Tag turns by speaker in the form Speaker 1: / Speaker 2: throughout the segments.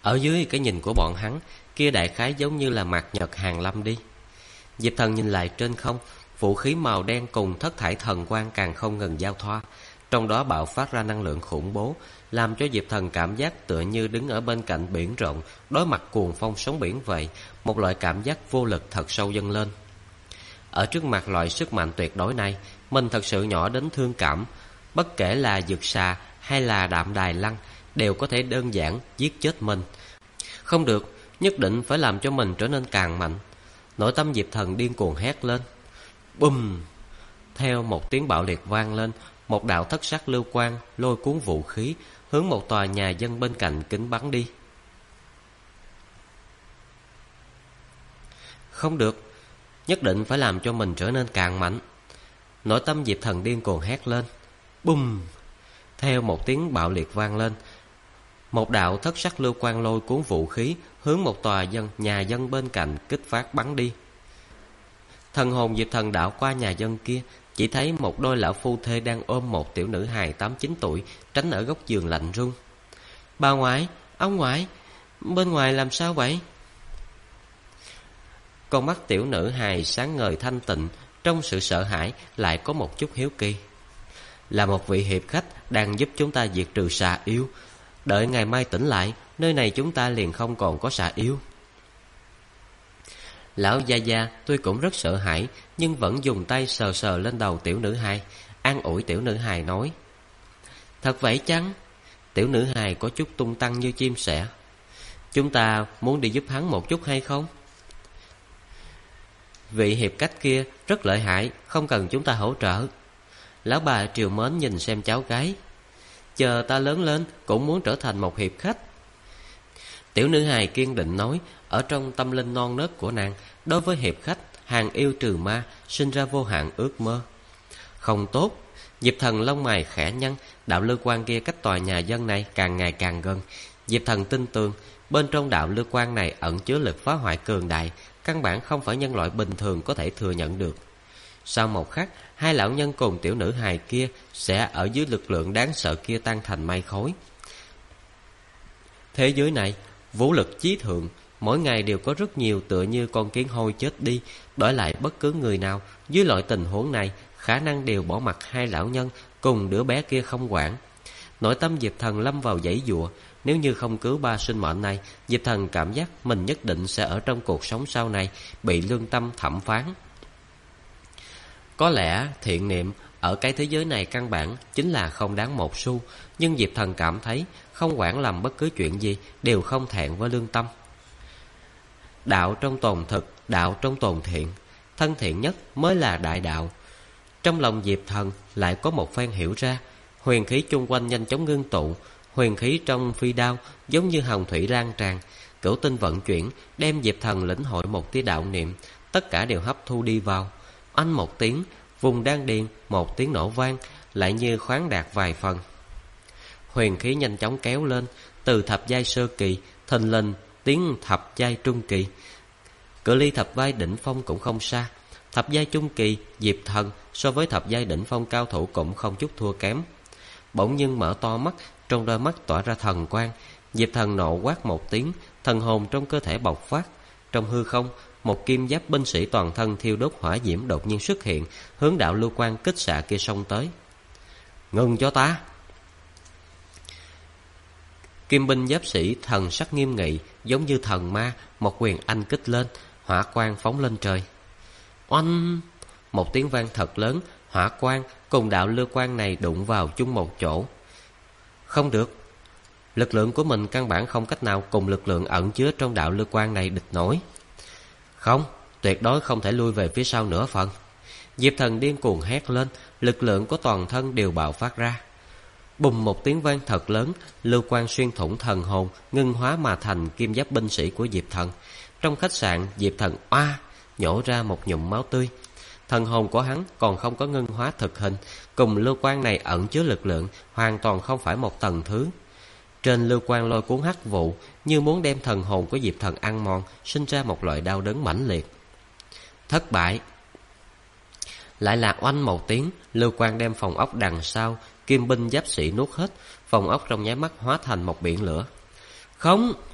Speaker 1: Ở dưới cái nhìn của bọn hắn, kia đại khái giống như là mặt nhật hàng lâm đi. Diệp Thần nhìn lại trên không, vũ khí màu đen cùng thất thải thần quang càng không ngừng giao thoa, trong đó bạo phát ra năng lượng khủng bố, làm cho Diệp Thần cảm giác tựa như đứng ở bên cạnh biển rộng, đối mặt cuồng phong sóng biển vậy, một loại cảm giác vô lực thật sâu dâng lên. Ở trước mặt loại sức mạnh tuyệt đối này, mình thật sự nhỏ đến thương cảm, bất kể là dược xà hay là đạm đài lăng đều có thể đơn giản giết chết mình. Không được, nhất định phải làm cho mình trở nên càng mạnh. Nội tâm Diệp Thần điên cuồng hét lên. Bùm! Theo một tiếng bạo liệt vang lên, một đạo thất sắc lưu quang lôi cuốn vũ khí hướng một tòa nhà dân bên cạnh kính bắn đi. Không được, nhất định phải làm cho mình trở nên càng mạnh. Nội tâm Diệp Thần điên cuồng hét lên. Bùm! Theo một tiếng bạo liệt vang lên, một đạo thất sắc lưu quang lôi cuốn vũ khí hướng một tòa nhà dân bên cạnh kích phát bắn đi. Thần hồn Diệp Thần đảo qua nhà dân kia, chỉ thấy một đôi lão phu thê đang ôm một tiểu nữ hài 8-9 tuổi tránh ở góc giường lạnh run. Bà ngoại, ông ngoại, bên ngoài làm sao vậy? Con mắt tiểu nữ hài sáng ngời thanh tịnh, trong sự sợ hãi lại có một chút hiếu kỳ. Là một vị hiệp khách đang giúp chúng ta diệt trừ xà yêu. Đợi ngày mai tỉnh lại, nơi này chúng ta liền không còn có xà yêu. Lão gia gia tuy cũng rất sợ hãi, nhưng vẫn dùng tay sờ sờ lên đầu tiểu nữ hài, an ủi tiểu nữ hài nói. Thật vậy chăng? Tiểu nữ hài có chút tung tăng như chim sẻ. Chúng ta muốn đi giúp hắn một chút hay không? Vị hiệp khách kia rất lợi hại, không cần chúng ta hỗ trợ. Lão bà triều mến nhìn xem cháu gái. Chờ ta lớn lên cũng muốn trở thành một hiệp khách. Tiểu nữ hài kiên định nói. Ở trong tâm linh non nớt của nàng, đối với hiệp khách hàng yêu trừ ma sinh ra vô hạn ước mơ. Không tốt. Diệp Thần lông mày khẽ nhăn. Đạo lưu quang kia cách tòa nhà dân này càng ngày càng gần. Diệp Thần tin tưởng bên trong đạo lưu quang này ẩn chứa lực phá hoại cường đại, căn bản không phải nhân loại bình thường có thể thừa nhận được. Sau một khắc, hai lão nhân cùng tiểu nữ hài kia sẽ ở dưới lực lượng đáng sợ kia tan thành mây khói. Thế giới này vũ lực chí thượng, mỗi ngày đều có rất nhiều tựa như con kiến hôi chết đi, đổi lại bất cứ người nào dưới loại tình huống này khả năng đều bỏ mặc hai lão nhân cùng đứa bé kia không quản. Nội tâm Diệp Thần lâm vào giãy giụa. Nếu như không cứu ba sinh mệnh này, Diệp Thần cảm giác mình nhất định sẽ ở trong cuộc sống sau này bị lương tâm thẩm phán. Có lẽ thiện niệm ở cái thế giới này căn bản chính là không đáng một xu, nhưng Diệp Thần cảm thấy không quản làm bất cứ chuyện gì đều không thẹn với lương tâm. Đạo trong tồn thực, đạo trong tồn thiện, thân thiện nhất mới là đại đạo. Trong lòng Diệp Thần lại có một phen hiểu ra. Huyền khí chung quanh nhanh chóng ngưng tụ, huyền khí trong phi đao giống như hồng thủy lan tràn, cửu tinh vận chuyển, đem Diệp Thần lĩnh hội một tia đạo niệm, tất cả đều hấp thu đi vào. Oanh một tiếng, vùng đan điền một tiếng nổ vang, lại như khoáng đạt vài phần. Huyền khí nhanh chóng kéo lên, từ thập giai sơ kỳ, thình lình tiến thập giai trung kỳ. Cự ly thập giai đỉnh phong cũng không xa. Thập giai trung kỳ, Diệp Thần so với thập giai đỉnh phong cao thủ cũng không chút thua kém. Bỗng nhiên mở to mắt, trong đôi mắt tỏa ra thần quang. Diệp Thần nộ quát một tiếng, thần hồn trong cơ thể bộc phát. Trong hư không, một kim giáp binh sĩ toàn thân thiêu đốt hỏa diễm đột nhiên xuất hiện, hướng đạo lưu quang kích xạ kia xông tới. Ngừng cho ta! Kim binh giáp sĩ thần sắc nghiêm nghị, giống như thần ma, một quyền anh kích lên, hỏa quang phóng lên trời. Oanh! Một tiếng vang thật lớn, hỏa quang cùng đạo lưu quang này đụng vào chung một chỗ. Không được, lực lượng của mình căn bản không cách nào cùng lực lượng ẩn chứa trong đạo lưu quang này địch nổi. Không, tuyệt đối không thể lui về phía sau nửa phần. Diệp Thần điên cuồng hét lên, lực lượng của toàn thân đều bạo phát ra. Bùng một tiếng vang thật lớn, lưu quang xuyên thủng thần hồn, ngưng hóa mà thành kim giáp binh sĩ của Diệp Thần. Trong khách sạn, Diệp Thần oa nhổ ra một ngụm máu tươi. Thần hồn của hắn còn không có ngưng hóa thực hình, cùng lưu quang này ẩn chứa lực lượng hoàn toàn không phải một tầng thứ. Trên lưu quang lôi cuốn hắc vụ, như muốn đem thần hồn của Diệp Thần ăn mòn, sinh ra một loại đau đớn mãnh liệt. Thất bại. Lại là oanh một tiếng, lưu quang đem phòng ốc đằng sau kim binh giáp sĩ nuốt hết, phòng ốc trong nháy mắt hóa thành một biển lửa. Không!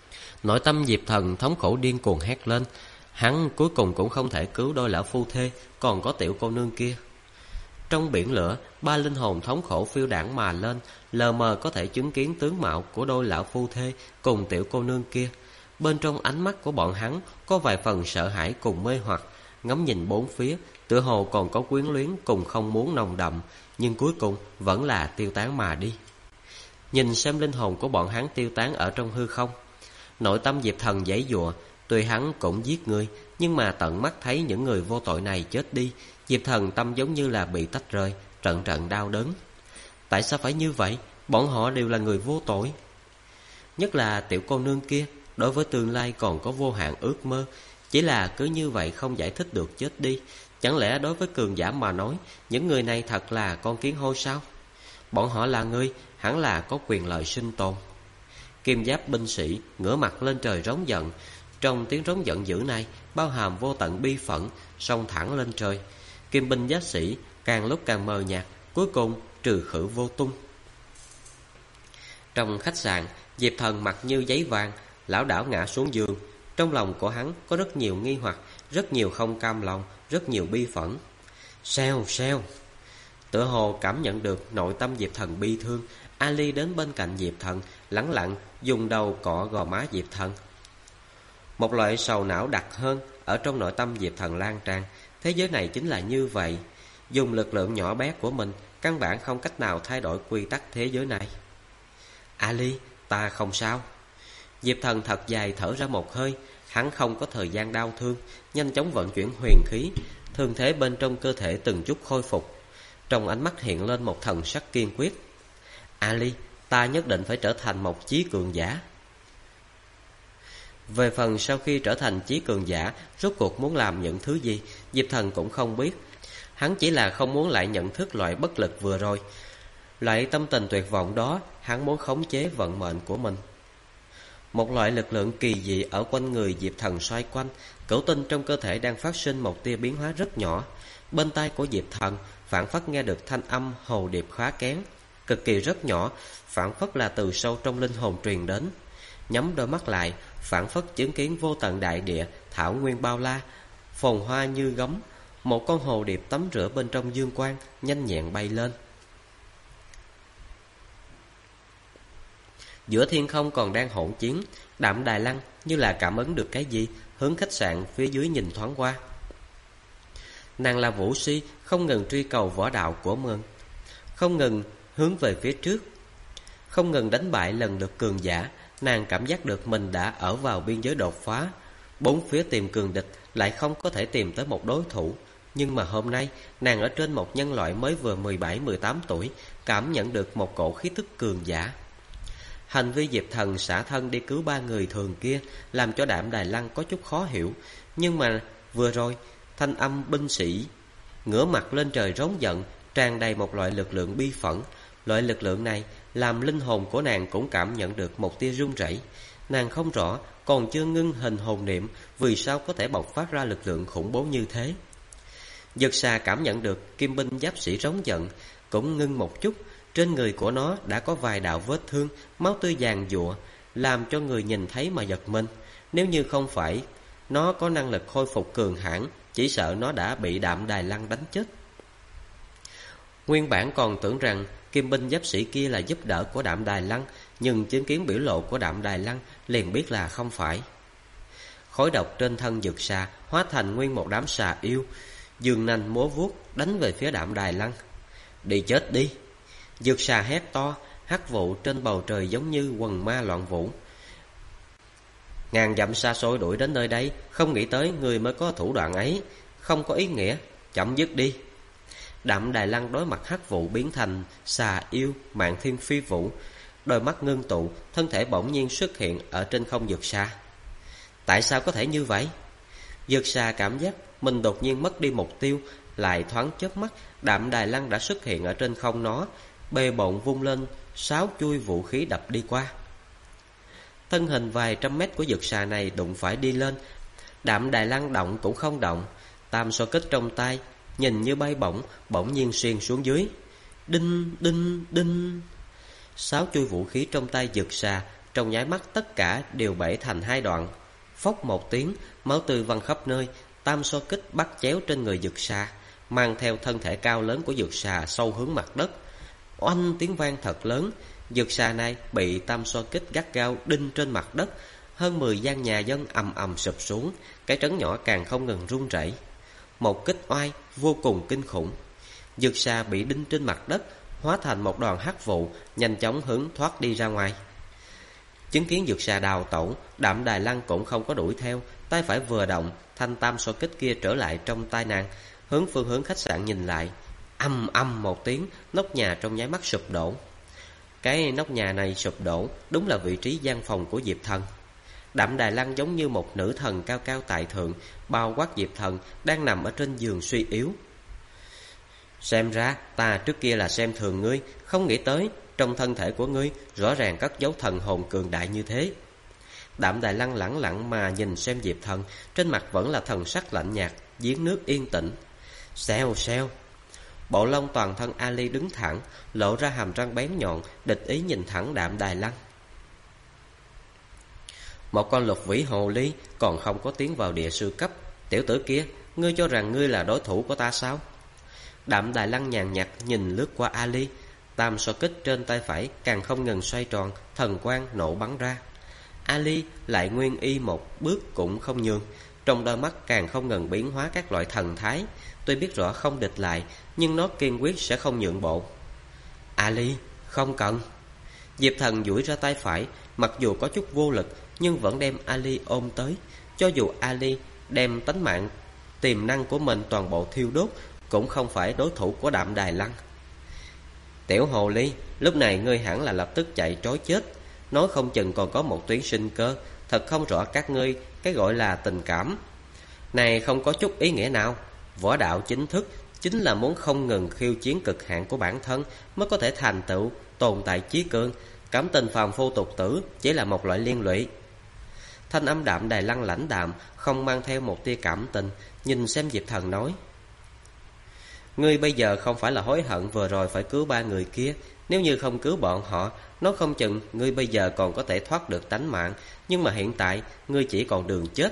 Speaker 1: Nội tâm Diệp Thần thống khổ điên cuồng hét lên. Hắn cuối cùng cũng không thể cứu đôi lão phu thê, còn có tiểu cô nương kia. Trong biển lửa, ba linh hồn thống khổ phiêu đãng mà lên, lờ mờ có thể chứng kiến tướng mạo của đôi lão phu thê cùng tiểu cô nương kia. Bên trong ánh mắt của bọn hắn có vài phần sợ hãi cùng mê hoặc, ngắm nhìn bốn phía, tựa hồ còn có quyến luyến cùng không muốn nồng đậm, nhưng cuối cùng vẫn là tiêu tán mà đi. Nhìn xem linh hồn của bọn hắn tiêu tán ở trong hư không, nội tâm Diệp Thần giãy giụa. Tuy hắn cũng giết người, nhưng mà tận mắt thấy những người vô tội này chết đi, Diệp Thần tâm giống như là bị tách rời, trận trận đau đớn. Tại sao phải như vậy? Bọn họ đều là người vô tội. Nhất là tiểu cô nương kia, đối với tương lai còn có vô hạn ước mơ, chỉ là cứ như vậy không giải thích được chết đi. Chẳng lẽ đối với cường giả mà nói, những người này thật là con kiến hôi sao? Bọn họ là người, hẳn là có quyền lợi sinh tồn. Kim giáp binh sĩ ngửa mặt lên trời rống giận. Trong tiếng rống giận dữ này bao hàm vô tận bi phẫn, xông thẳng lên trời. Kim binh giáp sĩ càng lúc càng mờ nhạt, cuối cùng trừ khử vô tung. Trong khách sạn, Diệp Thần mặt như giấy vàng, lảo đảo ngã xuống giường. Trong lòng của hắn có rất nhiều nghi hoặc, rất nhiều không cam lòng, rất nhiều bi phẫn. Xèo xèo. Tựa hồ cảm nhận được nội tâm Diệp Thần bi thương, Ali đến bên cạnh Diệp Thần, lẳng lặng dùng đầu cọ gò má Diệp Thần. Một loại sầu não đặc hơn ở trong nội tâm Diệp Thần lan tràn. Thế giới này chính là như vậy, dùng lực lượng nhỏ bé của mình căn bản không cách nào thay đổi quy tắc thế giới này. Ali, ta không sao. Diệp Thần thật dài thở ra một hơi. Hắn không có thời gian đau thương, nhanh chóng vận chuyển huyền khí, thương thế bên trong cơ thể từng chút khôi phục. Trong ánh mắt hiện lên một thần sắc kiên quyết. Ali, ta nhất định phải trở thành một chí cường giả. Về phần sau khi trở thành chí cường giả, rốt cuộc muốn làm những thứ gì, Diệp Thần cũng không biết. Hắn chỉ là không muốn lại nhận thức loại bất lực vừa rồi. Loại tâm tình tuyệt vọng đó, hắn muốn khống chế vận mệnh của mình. Một loại lực lượng kỳ dị ở quanh người Diệp Thần xoay quanh, cửu tinh trong cơ thể đang phát sinh một tia biến hóa rất nhỏ. Bên tai của Diệp Thần phảng phất nghe được thanh âm hồ điệp khá kén, cực kỳ rất nhỏ, phảng phất là từ sâu trong linh hồn truyền đến. Nhắm đôi mắt lại, phảng phất chứng kiến vô tận đại địa, thảo nguyên bao la, phồn hoa như gấm. Một con hồ điệp tắm rửa bên trong dương quang, nhanh nhẹn bay lên. Giữa thiên không còn đang hỗn chiến, Đạm Đài Lăng như là cảm ứng được cái gì, hướng khách sạn phía dưới nhìn thoáng qua. Nàng là vũ si, không ngừng truy cầu võ đạo của mình, không ngừng hướng về phía trước, không ngừng đánh bại lần lượt cường giả. Nàng cảm giác được mình đã ở vào biên giới đột phá. Bốn phía tìm cường địch, lại không có thể tìm tới một đối thủ. Nhưng mà hôm nay, nàng ở trên một nhân loại mới vừa 17-18 tuổi, cảm nhận được một cổ khí tức cường giả. Hành vi Diệp Thần xả thân đi cứu ba người thường kia làm cho Đạm Đài Lăng có chút khó hiểu. Nhưng mà vừa rồi, thanh âm binh sĩ ngửa mặt lên trời rống giận, tràn đầy một loại lực lượng bi phẫn. Loại lực lượng này làm linh hồn của nàng cũng cảm nhận được một tia run rẩy. Nàng không rõ còn chưa ngưng hình hồn niệm, vì sao có thể bộc phát ra lực lượng khủng bố như thế. Dực xà cảm nhận được kim binh giáp sĩ rống giận, cũng ngưng một chút. Trên người của nó đã có vài đạo vết thương, máu tươi giàn giụa, làm cho người nhìn thấy mà giật mình. Nếu như không phải nó có năng lực khôi phục cường hãn, chỉ sợ nó đã bị Đạm Đài Lăng đánh chết. Nguyên bản còn tưởng rằng kim binh giáp sĩ kia là giúp đỡ của Đạm Đài Lăng, nhưng chứng kiến biểu lộ của Đạm Đài Lăng liền biết là không phải. Khói độc trên thân dực xà hóa thành nguyên một đám xà yêu, giương nanh múa vuốt đánh về phía Đạm Đài Lăng. Đi chết đi! Dực xà hét to, hắc vụ trên bầu trời giống như quần ma loạn vũ. Ngàn dặm xa xôi đuổi đến nơi đây, không nghĩ tới người mới có thủ đoạn ấy, không có ý nghĩa, chậm dứt đi. Đạm Đài Lăng đối mặt hắc vụ biến thành xà yêu Mạn Thiên Phi Vũ, đôi mắt ngưng tụ, thân thể bỗng nhiên xuất hiện ở trên không dực xà. Tại sao có thể như vậy? Dực xà cảm giác mình đột nhiên mất đi mục tiêu, lại thoáng chớp mắt, Đạm Đài Lăng đã xuất hiện ở trên không nó, bề bộn vung lên 6 chuôi vũ khí đập đi qua. Thân hình vài trăm mét của dực xà này đụng phải đi lên, Đạm Đài Lăng động cũng không động, tam so kích trong tay nhìn như bay bổng, bỗng nhiên xuyên xuống dưới. Đinh đinh đinh. 6 chuôi vũ khí trong tay dực xà trong nháy mắt tất cả đều bể thành hai đoạn. Phốc một tiếng, máu tươi văng khắp nơi. Tam so kích bắt chéo trên người Dược Sa, mang theo thân thể cao lớn của Dược Sa sâu hướng mặt đất. Oanh tiếng vang thật lớn. Dược Sa này bị tam so kích gắt gao đinh trên mặt đất. Hơn 10 gian nhà dân ầm ầm sụp xuống. Cái trấn nhỏ càng không ngừng rung rẩy. Một kích oai vô cùng kinh khủng. Dược Sa bị đinh trên mặt đất, hóa thành một đoàn hắc vụ, nhanh chóng hướng thoát đi ra ngoài. Chứng kiến Dược Sa đào tẩu, Đạm Đài Lăng cũng không có đuổi theo, tay phải vừa động, thanh tam so kích kia trở lại trong tay nàng, hướng phương hướng khách sạn nhìn lại. Ầm ầm một tiếng, nóc nhà trong nháy mắt sụp đổ. Cái nóc nhà này sụp đổ đúng là vị trí gian phòng của Diệp Thần. Đạm Đài Lăng giống như một nữ thần cao cao tại thượng, bao quát Diệp Thần đang nằm ở trên giường suy yếu. Xem ra ta trước kia là xem thường ngươi, không nghĩ tới trong thân thể của ngươi rõ ràng cất dấu thần hồn cường đại như thế. Đạm Đài Lăng lẳng lặng mà nhìn xem Diệp Thần, trên mặt vẫn là thần sắc lạnh nhạt, giếng nước yên tĩnh. Xèo xèo. Bộ lông toàn thân Ali đứng thẳng, lộ ra hàm răng bén nhọn, địch ý nhìn thẳng Đạm Đài Lăng. Một con lục vĩ hồ ly còn không có tiến vào địa sư cấp. Tiểu tử kia, ngươi cho rằng ngươi là đối thủ của ta sao? Đạm Đài Lăng nhàn nhạt nhìn lướt qua Ali. Tam so kích trên tay phải càng không ngừng xoay tròn, thần quang nổ bắn ra. Ali lại nguyên y một bước cũng không nhường, trong đôi mắt càng không ngừng biến hóa các loại thần thái. Tuy biết rõ không địch lại, nhưng nó kiên quyết sẽ không nhượng bộ. Ali, không cần. Diệp Thần duỗi ra tay phải, mặc dù có chút vô lực, nhưng vẫn đem Ali ôm tới. Cho dù Ali đem tánh mạng, tiềm năng của mình toàn bộ thiêu đốt, cũng không phải đối thủ của Đạm Đài Lăng. Tiểu hồ ly, lúc này ngươi hẳn là lập tức chạy trối chết. Nói không chừng còn có một tuyến sinh cơ. Thật không rõ các ngươi cái gọi là tình cảm này không có chút ý nghĩa nào. Võ đạo chính thức chính là muốn không ngừng khiêu chiến cực hạn của bản thân mới có thể thành tựu tồn tại chí cường. Cảm tình phàm phu tục tử chỉ là một loại liên lụy. Thanh âm Đạm Đài Lăng lãnh đạm, không mang theo một tia cảm tình, nhìn xem Diệp Thần nói: ngươi bây giờ không phải là hối hận vừa rồi phải cứu 3 người kia. Nếu như không cứu bọn họ, nó không chừng ngươi bây giờ còn có thể thoát được tánh mạng. Nhưng mà hiện tại ngươi chỉ còn đường chết.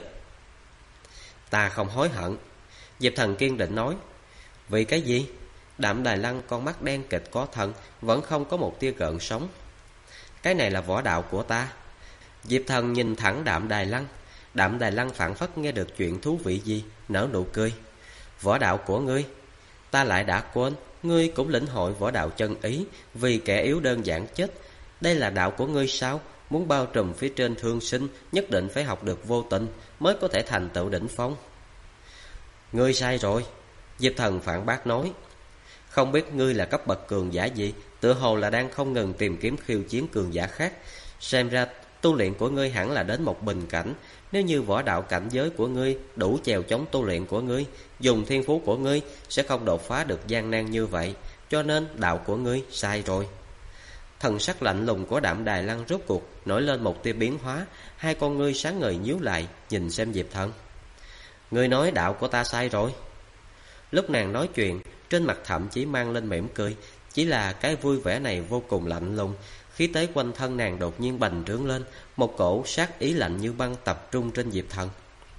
Speaker 1: Ta không hối hận. Diệp Thần kiên định nói. Vì cái gì? Đạm Đài Lăng con mắt đen kịch có thần, vẫn không có một tia gợn sóng. Cái này là võ đạo của ta. Diệp Thần nhìn thẳng Đạm Đài Lăng. Đạm Đài Lăng phảng phất nghe được chuyện thú vị gì, nở nụ cười. Võ đạo của ngươi? Ta lại đã quên, ngươi cũng lĩnh hội võ đạo chân ý, vì kẻ yếu đơn giản chết. Đây là đạo của ngươi sao? Muốn bao trùm phía trên thương sinh, nhất định phải học được vô tình mới có thể thành tựu đỉnh phong. Ngươi sai rồi. Diệp Thần phản bác nói. Không biết ngươi là cấp bậc cường giả gì, tựa hồ là đang không ngừng tìm kiếm khiêu chiến cường giả khác. Xem ra tu luyện của ngươi hẳn là đến một bình cảnh. Nếu như võ đạo cảnh giới của ngươi đủ chèo chống tu luyện của ngươi, dùng thiên phú của ngươi sẽ không đột phá được gian nan như vậy. Cho nên đạo của ngươi sai rồi. Thần sắc lạnh lùng của Đạm Đài Lăng rốt cuộc nổi lên một tia biến hóa. Hai con ngươi sáng ngời nhíu lại, nhìn xem Diệp Thần. Ngươi nói đạo của ta sai rồi. Lúc nàng nói chuyện, trên mặt thậm chí mang lên mỉm cười. Chỉ là cái vui vẻ này vô cùng lạnh lùng. Khí thế quanh thân nàng đột nhiên bành trướng lên, một cổ sát ý lạnh như băng tập trung trên Diệp Thần.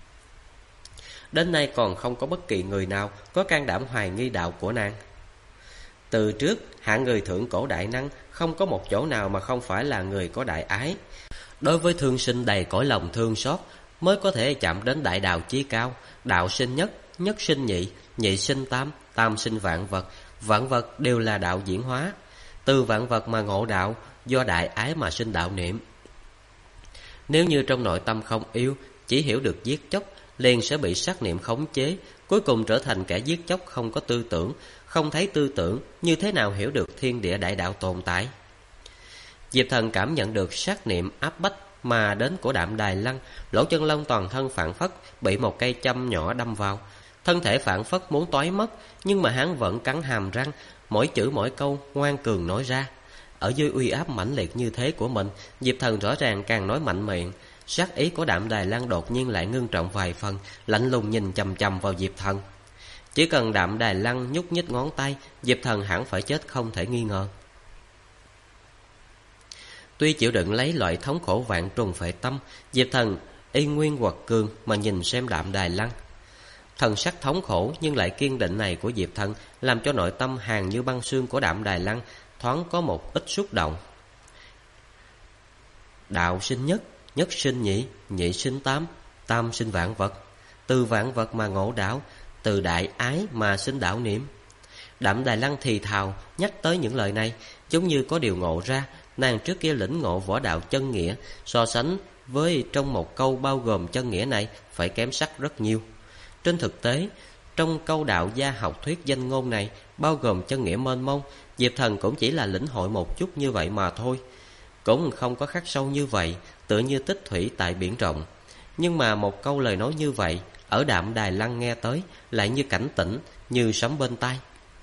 Speaker 1: Đến nay còn không có bất kỳ người nào có can đảm hoài nghi đạo của nàng. Từ trước, hạng người thượng cổ đại năng không có một chỗ nào mà không phải là người có đại ái. Đối với thương sinh đầy cõi lòng thương xót, mới có thể chạm đến đại đạo chí cao. Đạo sinh nhất, nhất sinh nhị, nhị sinh tam, tam sinh vạn vật. Vạn vật đều là đạo diễn hóa. Từ vạn vật mà ngộ đạo, do đại ái mà sinh đạo niệm. Nếu như trong nội tâm không yêu, chỉ hiểu được giết chóc, liền sẽ bị sát niệm khống chế, cuối cùng trở thành kẻ giết chóc không có tư tưởng. Không thấy tư tưởng, như thế nào hiểu được thiên địa đại đạo tồn tại? Diệp Thần cảm nhận được sát niệm áp bách mà đến của Đạm Đài Lăng. Lỗ chân lông toàn thân phảng phất bị một cây châm nhỏ đâm vào, thân thể phảng phất muốn toái mất. Nhưng mà hắn vẫn cắn hàm răng, mỗi chữ mỗi câu ngoan cường nói ra. Ở dưới uy áp mãnh liệt như thế của mình, Diệp Thần rõ ràng càng nói mạnh miệng. Sát ý của Đạm Đài Lăng đột nhiên lại ngưng trọng vài phần, lạnh lùng nhìn chằm chằm vào Diệp Thần. Chỉ cần Đạm Đài Lăng nhúc nhích ngón tay, Diệp Thần hẳn phải chết không thể nghi ngờ. Tuy chịu đựng lấy loại thống khổ vạn trùng phệ tâm, Diệp Thần y nguyên quật cường mà nhìn xem Đạm Đài Lăng. Thần sắc thống khổ nhưng lại kiên định này của Diệp Thần làm cho nội tâm hàn như băng xương của Đạm Đài Lăng thoáng có một ít xúc động. Đạo sinh nhất, nhất sinh nhị, nhị sinh tam, tam sinh vạn vật. Từ vạn vật mà ngộ đạo, từ đại ái mà sinh đạo niệm. Đạm Đài Lăng thì thào nhắc tới những lời này, giống như có điều ngộ ra. Nàng trước kia lĩnh ngộ võ đạo chân nghĩa, so sánh với trong một câu bao gồm chân nghĩa này phải kém sắc rất nhiều. Trên thực tế, trong câu đạo gia học thuyết danh ngôn này bao gồm chân nghĩa mênh mông, Diệp Thần cũng chỉ là lĩnh hội một chút như vậy mà thôi, cũng không có khắc sâu như vậy, tựa như tích thủy tại biển rộng. Nhưng mà một câu lời nói như vậy ở Đạm Đài Lăng nghe tới lại như cảnh tỉnh, như sấm bên tai.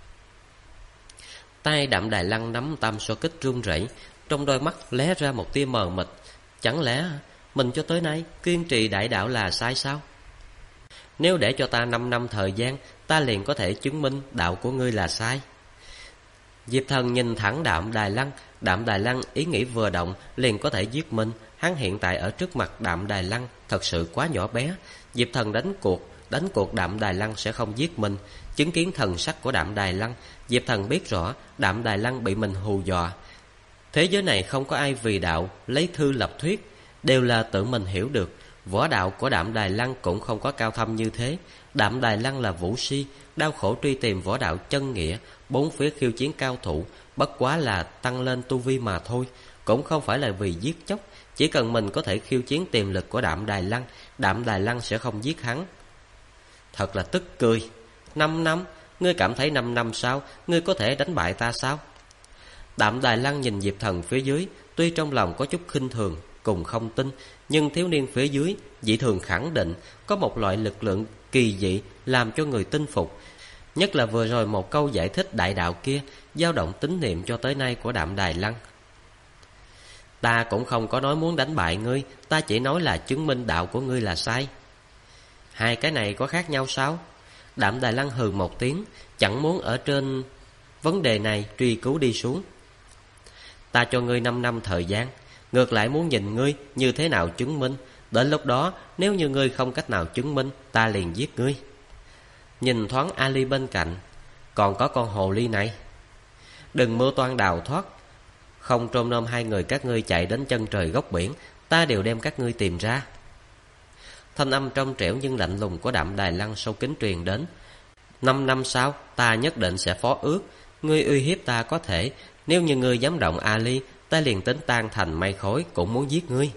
Speaker 1: Tay Đạm Đài Lăng nắm tam so kích run rẩy, trong đôi mắt lóe ra một tia mờ mịt. Chẳng lẽ mình cho tới nay kiên trì đại đạo là sai sao? Nếu để cho ta 5 năm thời gian, ta liền có thể chứng minh đạo của ngươi là sai. Diệp Thần nhìn thẳng Đạm Đài Lăng. Đạm Đài Lăng ý nghĩ vừa động liền có thể giết mình. Hắn hiện tại ở trước mặt Đạm Đài Lăng thật sự quá nhỏ bé. Diệp Thần đánh cuộc Đạm Đài Lăng sẽ không giết mình. Chứng kiến thần sắc của Đạm Đài Lăng, Diệp Thần biết rõ Đạm Đài Lăng bị mình hù dọa. Thế giới này không có ai vì đạo lấy thư lập thuyết, đều là tự mình hiểu được. Võ đạo của Đạm Đài Lăng cũng không có cao thâm như thế. Đạm Đài Lăng là vũ si, đau khổ truy tìm võ đạo chân nghĩa, bốn phía khiêu chiến cao thủ, bất quá là tăng lên tu vi mà thôi, cũng không phải là vì giết chóc. Chỉ cần mình có thể khiêu chiến tiềm lực của Đạm Đài Lăng, Đạm Đài Lăng sẽ không giết hắn. Thật là tức cười. 5 năm? Ngươi cảm thấy 5 năm sao? Ngươi có thể đánh bại ta sao? Đạm Đài Lăng nhìn Diệp Thần phía dưới, tuy trong lòng có chút khinh thường cùng không tin, nhưng thiếu niên phía dưới dị thường khẳng định có một loại lực lượng kỳ dị làm cho người tin phục. Nhất là vừa rồi một câu giải thích đại đạo kia dao động tín niệm cho tới nay của Đạm Đài Lăng. Ta cũng không có nói muốn đánh bại ngươi, ta chỉ nói là chứng minh đạo của ngươi là sai. Hai cái này có khác nhau sao? Đạm Đài Lăng hừ một tiếng, chẳng muốn ở trên vấn đề này truy cứu đi xuống. Ta cho ngươi 5 năm thời gian, ngược lại muốn nhìn ngươi như thế nào chứng minh. Đến lúc đó nếu như ngươi không cách nào chứng minh, ta liền giết ngươi. Nhìn thoáng Ali bên cạnh, còn có con hồ ly này. Đừng mưu toan đào thoát, không trôm nom hai người các ngươi chạy đến chân trời góc biển, ta đều đem các ngươi tìm ra. Thanh âm trong trẻo nhưng lạnh lùng của Đạm Đài Lăng sâu kín truyền đến. 5 năm sau ta nhất định sẽ phó ước. Ngươi uy hiếp ta có thể, nếu như ngươi dám động Ali, ta liền tính tan thành mây khói cũng muốn giết ngươi.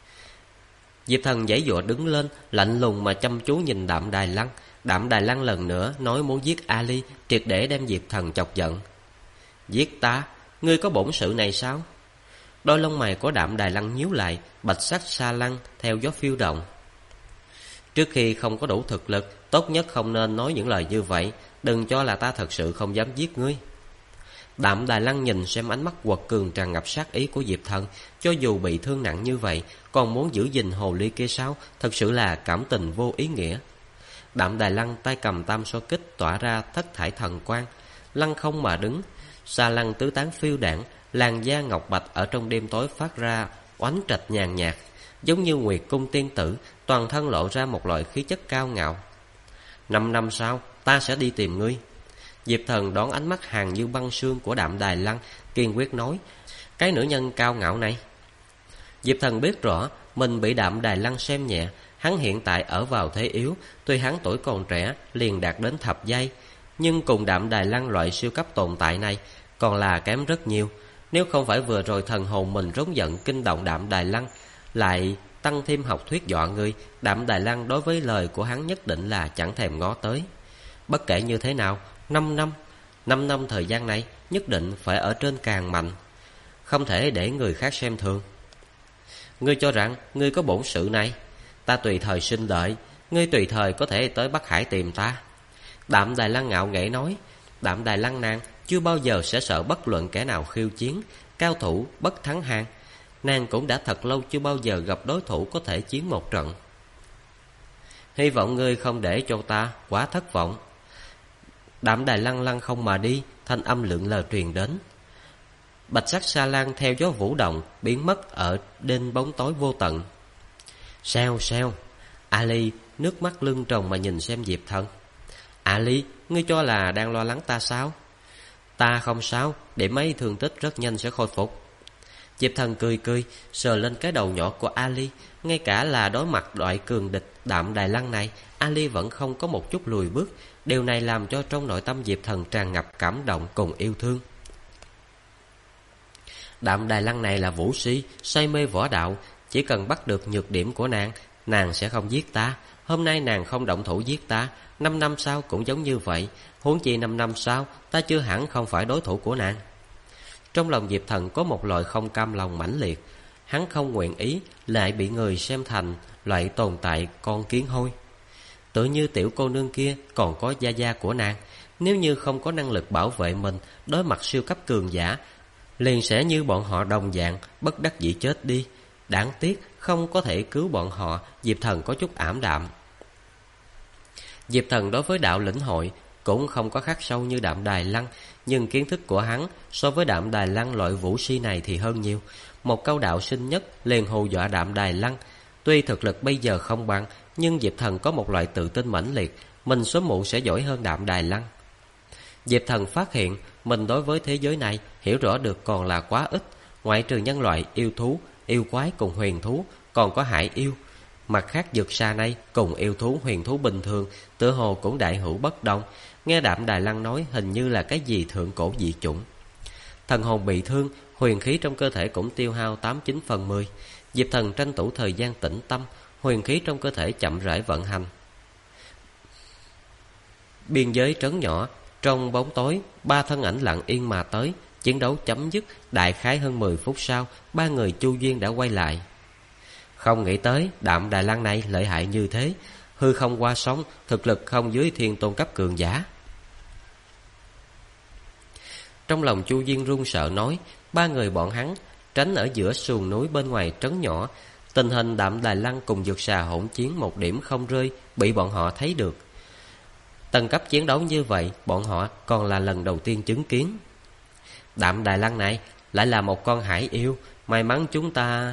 Speaker 1: Diệp Thần giãy giụa đứng lên, lạnh lùng mà chăm chú nhìn Đạm Đài Lăng. Đạm Đài Lăng lần nữa nói muốn giết Ali, triệt để đem Diệp Thần chọc giận. Giết ta? Ngươi có bổn sự này sao? Đôi lông mày của Đạm Đài Lăng nhíu lại, bạch sắc sa lăng theo gió phiêu động. Trước khi không có đủ thực lực, tốt nhất không nên nói những lời như vậy. Đừng cho là ta thật sự không dám giết ngươi. Đạm Đài Lăng nhìn xem ánh mắt quật cường tràn ngập sát ý của Diệp Thần, cho dù bị thương nặng như vậy còn muốn giữ gìn hồ ly kia sao? Thật sự là cảm tình vô ý nghĩa. Đạm Đài Lăng tay cầm tam so kích tỏa ra thất thải thần quang, lăng không mà đứng, sa lăng tứ tán phiêu đãng, làn da ngọc bạch ở trong đêm tối phát ra oánh trạch nhàn nhạt, giống như nguyệt cung tiên tử, toàn thân lộ ra một loại khí chất cao ngạo. 5 năm sau ta sẽ đi tìm ngươi. Diệp Thần đón ánh mắt hàn như băng sương của Đạm Đài Lăng, kiên quyết nói. Cái nữ nhân cao ngạo này. Diệp Thần biết rõ mình bị Đạm Đài Lăng xem nhẹ. Hắn hiện tại ở vào thế yếu, tuy hắn tuổi còn trẻ liền đạt đến thập giai, nhưng cùng Đạm Đài Lăng loại siêu cấp tồn tại này còn là kém rất nhiều. Nếu không phải vừa rồi thần hồn mình rống giận kinh động Đạm Đài Lăng, lại tăng thêm học thuyết dọa người, Đạm Đài Lăng đối với lời của hắn nhất định là chẳng thèm ngó tới. Bất kể như thế nào, 5 năm thời gian này nhất định phải ở trên càng mạnh, không thể để người khác xem thường. Ngươi cho rằng ngươi có bổn sự này, ta tùy thời sinh đợi, ngươi tùy thời có thể tới Bắc Hải tìm ta. Đạm Đài Lăng ngạo nghễ nói. Đạm Đài Lăng nàng chưa bao giờ sẽ sợ bất luận kẻ nào khiêu chiến, cao thủ bất thắng hàng. Nàng cũng đã thật lâu chưa bao giờ gặp đối thủ có thể chiến một trận. Hy vọng ngươi không để cho ta quá thất vọng. Đạm Đài Lăng lăng không mà đi, thanh âm lượn lờ truyền đến. Bạch sắc sa lan theo gió vũ động, biến mất ở đêm bóng tối vô tận. Sao sao? Ali nước mắt lưng tròng mà nhìn xem Diệp Thần. Ali, ngươi cho là đang lo lắng ta sao? Ta không sao, để mấy thương tích rất nhanh sẽ khôi phục. Diệp Thần cười cười, sờ lên cái đầu nhỏ của Ali. Ngay cả là đối mặt loại cường địch Đạm Đài Lăng này, Ali vẫn không có một chút lùi bước. Điều này làm cho trong nội tâm Diệp Thần tràn ngập cảm động cùng yêu thương. Đạm Đài Lăng này là vũ sĩ, say mê võ đạo. Chỉ cần bắt được nhược điểm của nàng sẽ không giết ta. Hôm nay nàng không động thủ giết ta, 5 năm sau cũng giống như vậy. Huống chi 5 năm sau, ta chưa hẳn không phải đối thủ của nàng. Trong lòng Diệp Thần có một loại không cam lòng mãnh liệt. Hắn không nguyện ý lại bị người xem thành loại tồn tại con kiến hôi. Tự như tiểu cô nương kia còn có gia gia của nàng. Nếu như không có năng lực bảo vệ mình đối mặt siêu cấp cường giả, liền sẽ như bọn họ đồng dạng bất đắc dĩ chết đi. Đáng tiếc không có thể cứu bọn họ. Diệp Thần có chút ảm đạm. Diệp Thần đối với đạo lĩnh hội cũng không có khắc sâu như Đạm Đài Lăng, nhưng kiến thức của hắn so với Đạm Đài Lăng loại vũ si này thì hơn nhiều. Một câu đạo sinh nhất liền hù dọa Đạm Đài Lăng. Tuy thực lực bây giờ không bằng, nhưng Diệp Thần có một loại tự tin mãnh liệt, mình sớm muộn sẽ giỏi hơn Đạm Đài Lăng. Diệp Thần phát hiện mình đối với thế giới này hiểu rõ được còn là quá ít. Ngoại trừ nhân loại, yêu thú, yêu quái cùng huyền thú, còn có hải yêu. Mặt khác dược xa này cùng yêu thú huyền thú bình thường tựa hồ cũng đại hữu bất đồng. Nghe Đạm Đài Lăng nói hình như là cái gì thượng cổ dị chủng. Thần hồn bị thương, huyền khí trong cơ thể cũng tiêu hao 89/10. Diệp Thần tranh thủ thời gian tĩnh tâm, huyền khí trong cơ thể chậm rãi vận hành. Biên giới trấn nhỏ, trong bóng tối, 3 thân ảnh lặng yên mà tới. Chiến đấu chấm dứt, đại khái hơn 10 phút sau, 3 người Chu Duyên đã quay lại. Không nghĩ tới Đạm Đài Lăng này lợi hại như thế, hư không qua sóng, thực lực không dưới thiên tôn cấp cường giả. Trong lòng Chu Duyên run sợ nói, 3 người bọn hắn tránh ở giữa sườn núi bên ngoài trấn nhỏ. Tình hình Đạm Đài Lăng cùng dược xà hỗn chiến một điểm không rơi, bị bọn họ thấy được. Tầng cấp chiến đấu như vậy, bọn họ còn là lần đầu tiên chứng kiến. Đạm Đài Lăng này lại là một con hải yêu, may mắn chúng ta...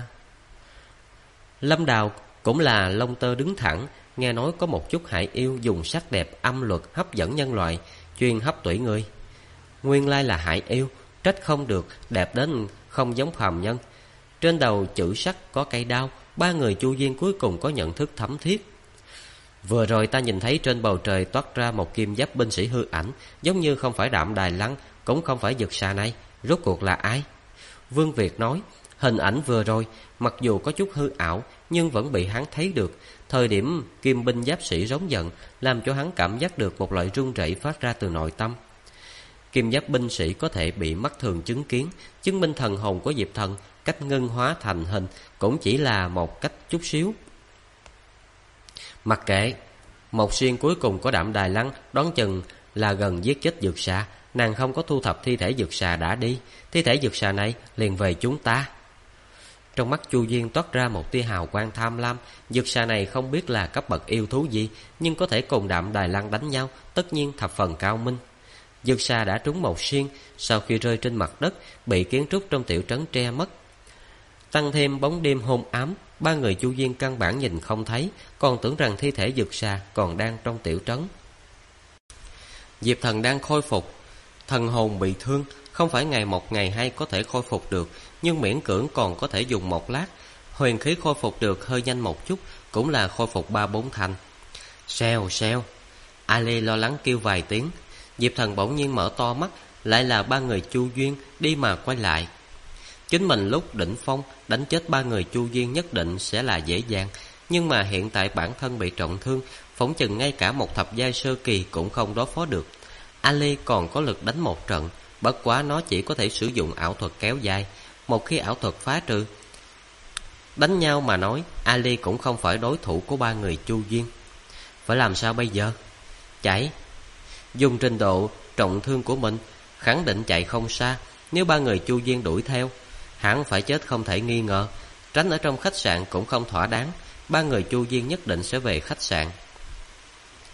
Speaker 1: Lâm Đào cũng là lông tơ đứng thẳng, nghe nói có một chút hải yêu dùng sắc đẹp âm luật hấp dẫn nhân loại, chuyên hấp tủy người. Nguyên lai là hải yêu, trách không được, đẹp đến không giống phàm nhân. Trên đầu chữ sắc có cây đao, 3 người Chu Duyên cuối cùng có nhận thức thấm thiết. Vừa rồi ta nhìn thấy trên bầu trời toát ra một kim giáp binh sĩ hư ảnh, giống như không phải Đạm Đài Lăng, cũng không phải dược xà này. Rốt cuộc là ai? Vương Việt nói, hình ảnh vừa rồi mặc dù có chút hư ảo, nhưng vẫn bị hắn thấy được. Thời điểm kim binh giáp sĩ rống giận, làm cho hắn cảm giác được một loại run rẩy phát ra từ nội tâm. Kim giáp binh sĩ có thể bị mắt thường chứng kiến, chứng minh thần hồn của Diệp Thần cách ngưng hóa thành hình cũng chỉ là một cách chút xíu. Mặc kệ, một xuyên cuối cùng của Đạm Đài Lăng đoán chừng là gần giết chết dược xà. Nàng không có thu thập thi thể dược xà đã đi, thi thể dược xà này liền về chúng ta. Trong mắt Chu Duyên toát ra một tia hào quang tham lam. Dược xà này không biết là cấp bậc yêu thú gì, nhưng có thể cùng Đạm Đài Lăng đánh nhau, tất nhiên thập phần cao minh. Dược xà đã trúng một xuyên, sau khi rơi trên mặt đất, bị kiến trúc trong tiểu trấn tre mất. Tăng thêm bóng đêm hôn ám, 3 người Chu Duyên căn bản nhìn không thấy, còn tưởng rằng thi thể dược xà còn đang trong tiểu trấn. Diệp Thần đang khôi phục, thần hồn bị thương, không phải ngày một ngày hai có thể khôi phục được, nhưng miễn cưỡng còn có thể dùng 1 lát. Huyền khí khôi phục được hơi nhanh một chút, cũng là khôi phục 3-4 thành. Xèo xèo, Ali lo lắng kêu vài tiếng. Diệp Thần bỗng nhiên mở to mắt, lại là 3 người Chu Duyên đi mà quay lại. Chính mình lúc đỉnh phong đánh chết 3 người Chu Duyên nhất định sẽ là dễ dàng, nhưng mà hiện tại bản thân bị trọng thương, phỏng chừng ngay cả một thập giai sơ kỳ cũng không đối phó được. Ali còn có lực đánh một trận, bất quá nó chỉ có thể sử dụng ảo thuật kéo dài. Một khi ảo thuật phá trừ, đánh nhau mà nói, Ali cũng không phải đối thủ của 3 người Chu Duyên. Phải làm sao bây giờ? Chạy. Dùng trình độ trọng thương của mình, khẳng định chạy không xa. Nếu 3 người Chu Duyên đuổi theo, hắn phải chết không thể nghi ngờ. Tránh ở trong khách sạn cũng không thỏa đáng. 3 người Chu Duyên nhất định sẽ về khách sạn.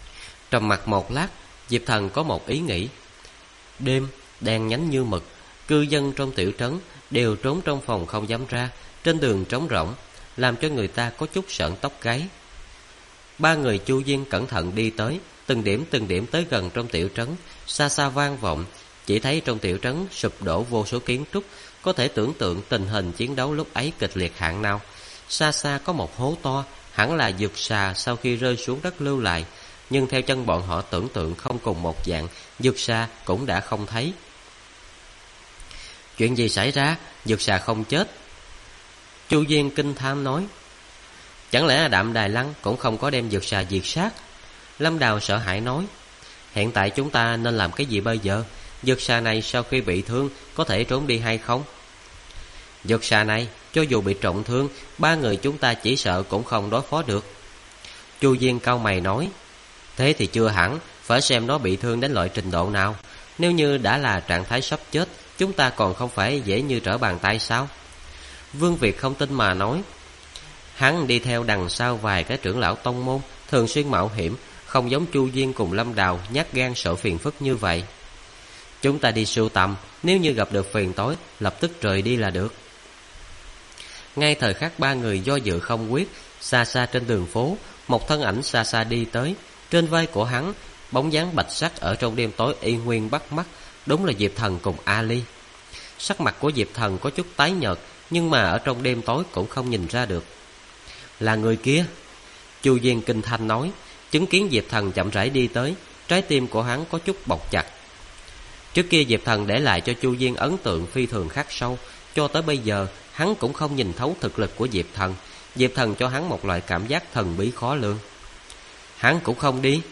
Speaker 1: Trầm mặc một lát, Diệp Thần có một ý nghĩ. Đêm đen nhánh như mực, Cư dân trong tiểu trấn đều trốn trong phòng không dám ra. Trên đường trống rỗng, làm cho người ta có chút sởn tóc gáy. Ba người Chu Diên cẩn thận đi tới, từng điểm tới gần trong tiểu trấn. Xa xa vang vọng, chỉ thấy trong tiểu trấn sụp đổ vô số kiến trúc. Có thể tưởng tượng tình hình chiến đấu lúc ấy kịch liệt hạng nào. Xa xa có một hố to, hẳn là dược xà sau khi rơi xuống đất lưu lại. Nhưng theo chân bọn họ tưởng tượng không cùng một dạng, dược xà cũng đã không thấy. Chuyện gì xảy ra? Dược xà không chết. Chu Diên kinh tham nói. Chẳng lẽ Đạm Đài Lăng cũng không có đem dược xà diệt sát? Lâm Đào sợ hãi nói. Hiện tại chúng ta nên làm cái gì bây giờ? Dược xà này sau khi bị thương có thể trốn đi hay không? Dược xà này cho dù bị trọng thương, ba người chúng ta chỉ sợ cũng không đối phó được. Chu Diên cau mày nói. Thế thì chưa hẳn, phải xem nó bị thương đến loại trình độ nào. Nếu như đã là trạng thái sắp chết, chúng ta còn không phải dễ như trở bàn tay sao? Vương Việt không tin mà nói. Hắn đi theo đằng sau vài cái trưởng lão tông môn, thường xuyên mạo hiểm, không giống Chu Diên cùng Lâm Đào nhát gan sợ phiền phức như vậy. Chúng ta đi sưu tầm, nếu như gặp được phiền toái, lập tức rời đi là được. Ngay thời khắc ba người do dự không quyết, xa xa trên đường phố, một thân ảnh xa xa đi tới. Trên vai của hắn, bóng dáng bạch sắc ở trong đêm tối y nguyên bắt mắt, đúng là Diệp Thần cùng Ali. Sắc mặt của Diệp Thần có chút tái nhợt, nhưng mà ở trong đêm tối cũng không nhìn ra được. Là người kia. Chu Diên kinh thanh nói. Chứng kiến Diệp Thần chậm rãi đi tới, trái tim của hắn có chút bọc chặt. Trước kia Diệp Thần để lại cho Chu Diên ấn tượng phi thường khắc sâu. Cho tới bây giờ hắn cũng không nhìn thấu thực lực của Diệp Thần. Diệp Thần cho hắn một loại cảm giác thần bí khó lường. Hắn cũng không đi.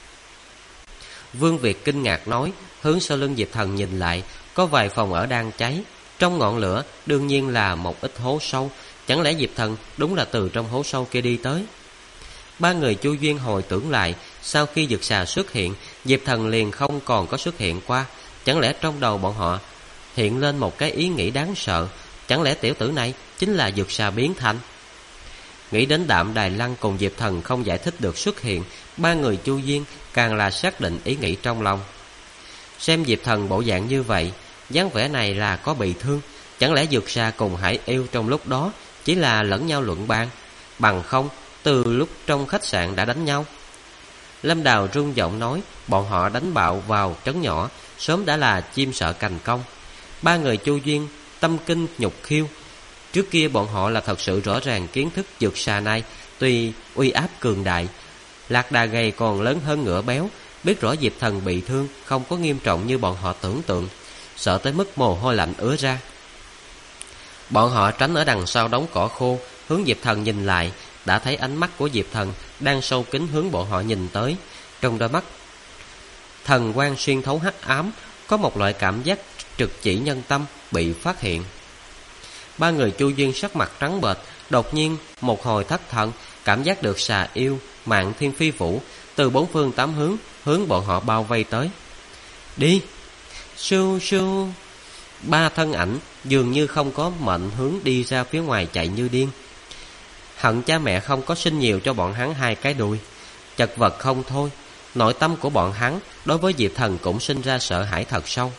Speaker 1: Vương Việt kinh ngạc nói. Hướng sau lưng Diệp Thần nhìn lại, có vài phòng ở đang cháy. Trong ngọn lửa đương nhiên là một ít hố sâu. Chẳng lẽ Diệp Thần đúng là từ trong hố sâu kia đi tới? Ba người Chu Duyên hồi tưởng lại, sau khi dược xà xuất hiện, Diệp Thần liền không còn có xuất hiện qua. Chẳng lẽ trong đầu bọn họ hiện lên một cái ý nghĩ đáng sợ? Chẳng lẽ tiểu tử này chính là dược xà biến thành? Nghĩ đến Đạm Đài Lăng cùng Diệp Thần không giải thích được xuất hiện, ba người Chu Duyên càng là xác định ý nghĩ trong lòng. Xem Diệp Thần bộ dạng như vậy, dáng vẻ này là có bị thương. Chẳng lẽ dược xà cùng Hải Yêu trong lúc đó chỉ là lẫn nhau luận bàn, bằng không từ lúc trong khách sạn đã đánh nhau? Lâm Đào rung giọng nói. Bọn họ đánh bạo vào trấn nhỏ, sớm đã là chim sợ cành cong. Ba người Chu Duyên tâm kinh nhục khiêu. Trước kia bọn họ là thật sự rõ ràng kiến thức dược xà này tuy uy áp cường đại, lạc đà gầy còn lớn hơn ngựa béo. Biết rõ Diệp Thần bị thương không có nghiêm trọng như bọn họ tưởng tượng, sợ tới mức mồ hôi lạnh ứa ra. Bọn họ tránh ở đằng sau đống cỏ khô, hướng Diệp Thần nhìn lại, đã thấy ánh mắt của Diệp Thần đang sâu kín hướng bọn họ nhìn tới. Trong đôi mắt thần quang xuyên thấu hắc ám, có một loại cảm giác trực chỉ nhân tâm bị phát hiện. Ba người Chu Duyên sắc mặt trắng bệch, đột nhiên một hồi thất thần, cảm giác được xà yêu Mạn Thiên Phi Vũ từ bốn phương tám hướng hướng bọn họ bao vây tới. Đi! Sưu sưu! Ba thân ảnh dường như không có mệnh hướng đi ra phía ngoài chạy như điên. Hận cha mẹ không có sinh nhiều cho bọn hắn hai cái đùi. Chật vật không thôi, nội tâm của bọn hắn đối với Diệp Thần cũng sinh ra sợ hãi thật sâu.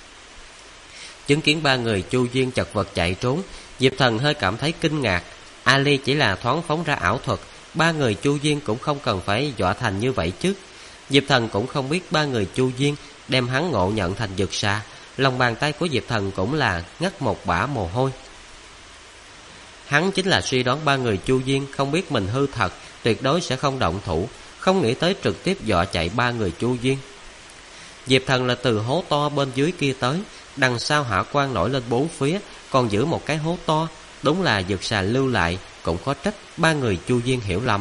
Speaker 1: Chứng kiến ba người Chu Duyên chật vật chạy trốn, Diệp Thần hơi cảm thấy kinh ngạc. Ali chỉ là thoáng phóng ra ảo thuật, ba người Chu Duyên cũng không cần phải dọa thành như vậy chứ. Diệp Thần cũng không biết ba người Chu Duyên đem hắn ngộ nhận thành dược xà. Lòng bàn tay của Diệp Thần cũng là ngắt một bã mồ hôi. Hắn chính là suy đoán ba người Chu Duyên không biết mình hư thật, tuyệt đối sẽ không động thủ, không nghĩ tới trực tiếp dọa chạy ba người Chu Duyên. Diệp Thần là từ hố to bên dưới kia tới, đằng sau hỏa quang nổi lên bốn phía, còn giữ một cái hố to, đúng là dược xà lưu lại, cũng có trách ba người Chu Duyên hiểu lầm.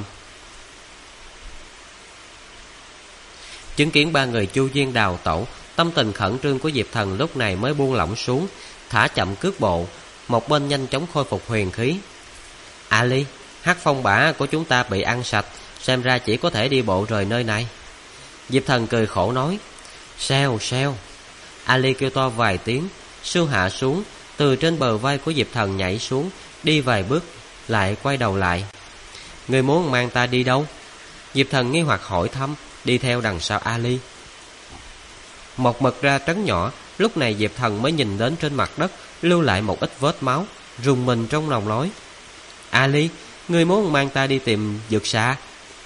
Speaker 1: Chứng kiến ba người Chu Duyên đào tẩu, tâm tình khẩn trương của Diệp Thần lúc này mới buông lỏng xuống, thả chậm cước bộ, một bên nhanh chóng khôi phục huyền khí. Ali, hắc phong bả của chúng ta bị ăn sạch, xem ra chỉ có thể đi bộ rời nơi này. Diệp Thần cười khổ nói. Sao sao? Ali kêu to vài tiếng, sưu hạ xuống, từ trên bờ vai của Diệp Thần nhảy xuống, đi vài bước, lại quay đầu lại. Người muốn mang ta đi đâu? Diệp Thần nghi hoặc hỏi thăm, đi theo đằng sau Ali. Một mực ra trấn nhỏ, Lúc này Diệp Thần mới nhìn đến trên mặt đất lưu lại một ít vết máu, rùng mình trong lòng nói: Ali, ngươi muốn mang ta đi tìm dược xà?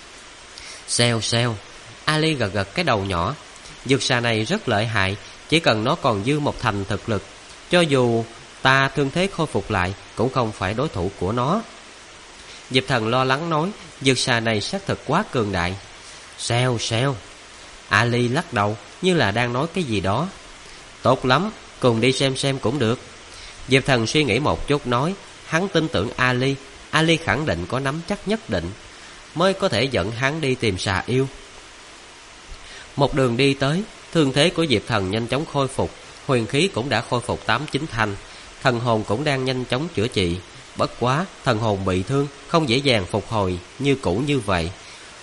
Speaker 1: Xèo xèo. Ali gật gật cái đầu nhỏ. Dược xà này rất lợi hại, chỉ cần nó còn dư một thành thực lực, cho dù ta thương thế khôi phục lại cũng không phải đối thủ của nó. Diệp Thần lo lắng nói: dược xà này xác thực quá cường đại. Xèo xèo. Ali lắc đầu như là đang nói cái gì đó. Tốt lắm, cùng đi xem cũng được. Diệp Thần suy nghĩ một chút nói: hắn tin tưởng Ali, Ali khẳng định có nắm chắc nhất định mới có thể dẫn hắn đi tìm xà yêu. Một đường đi tới, thương thế của Diệp Thần nhanh chóng khôi phục, huyền khí cũng đã khôi phục 8-9 thành, thần hồn cũng đang nhanh chóng chữa trị. Bất quá, thần hồn bị thương không dễ dàng phục hồi như cũ như vậy.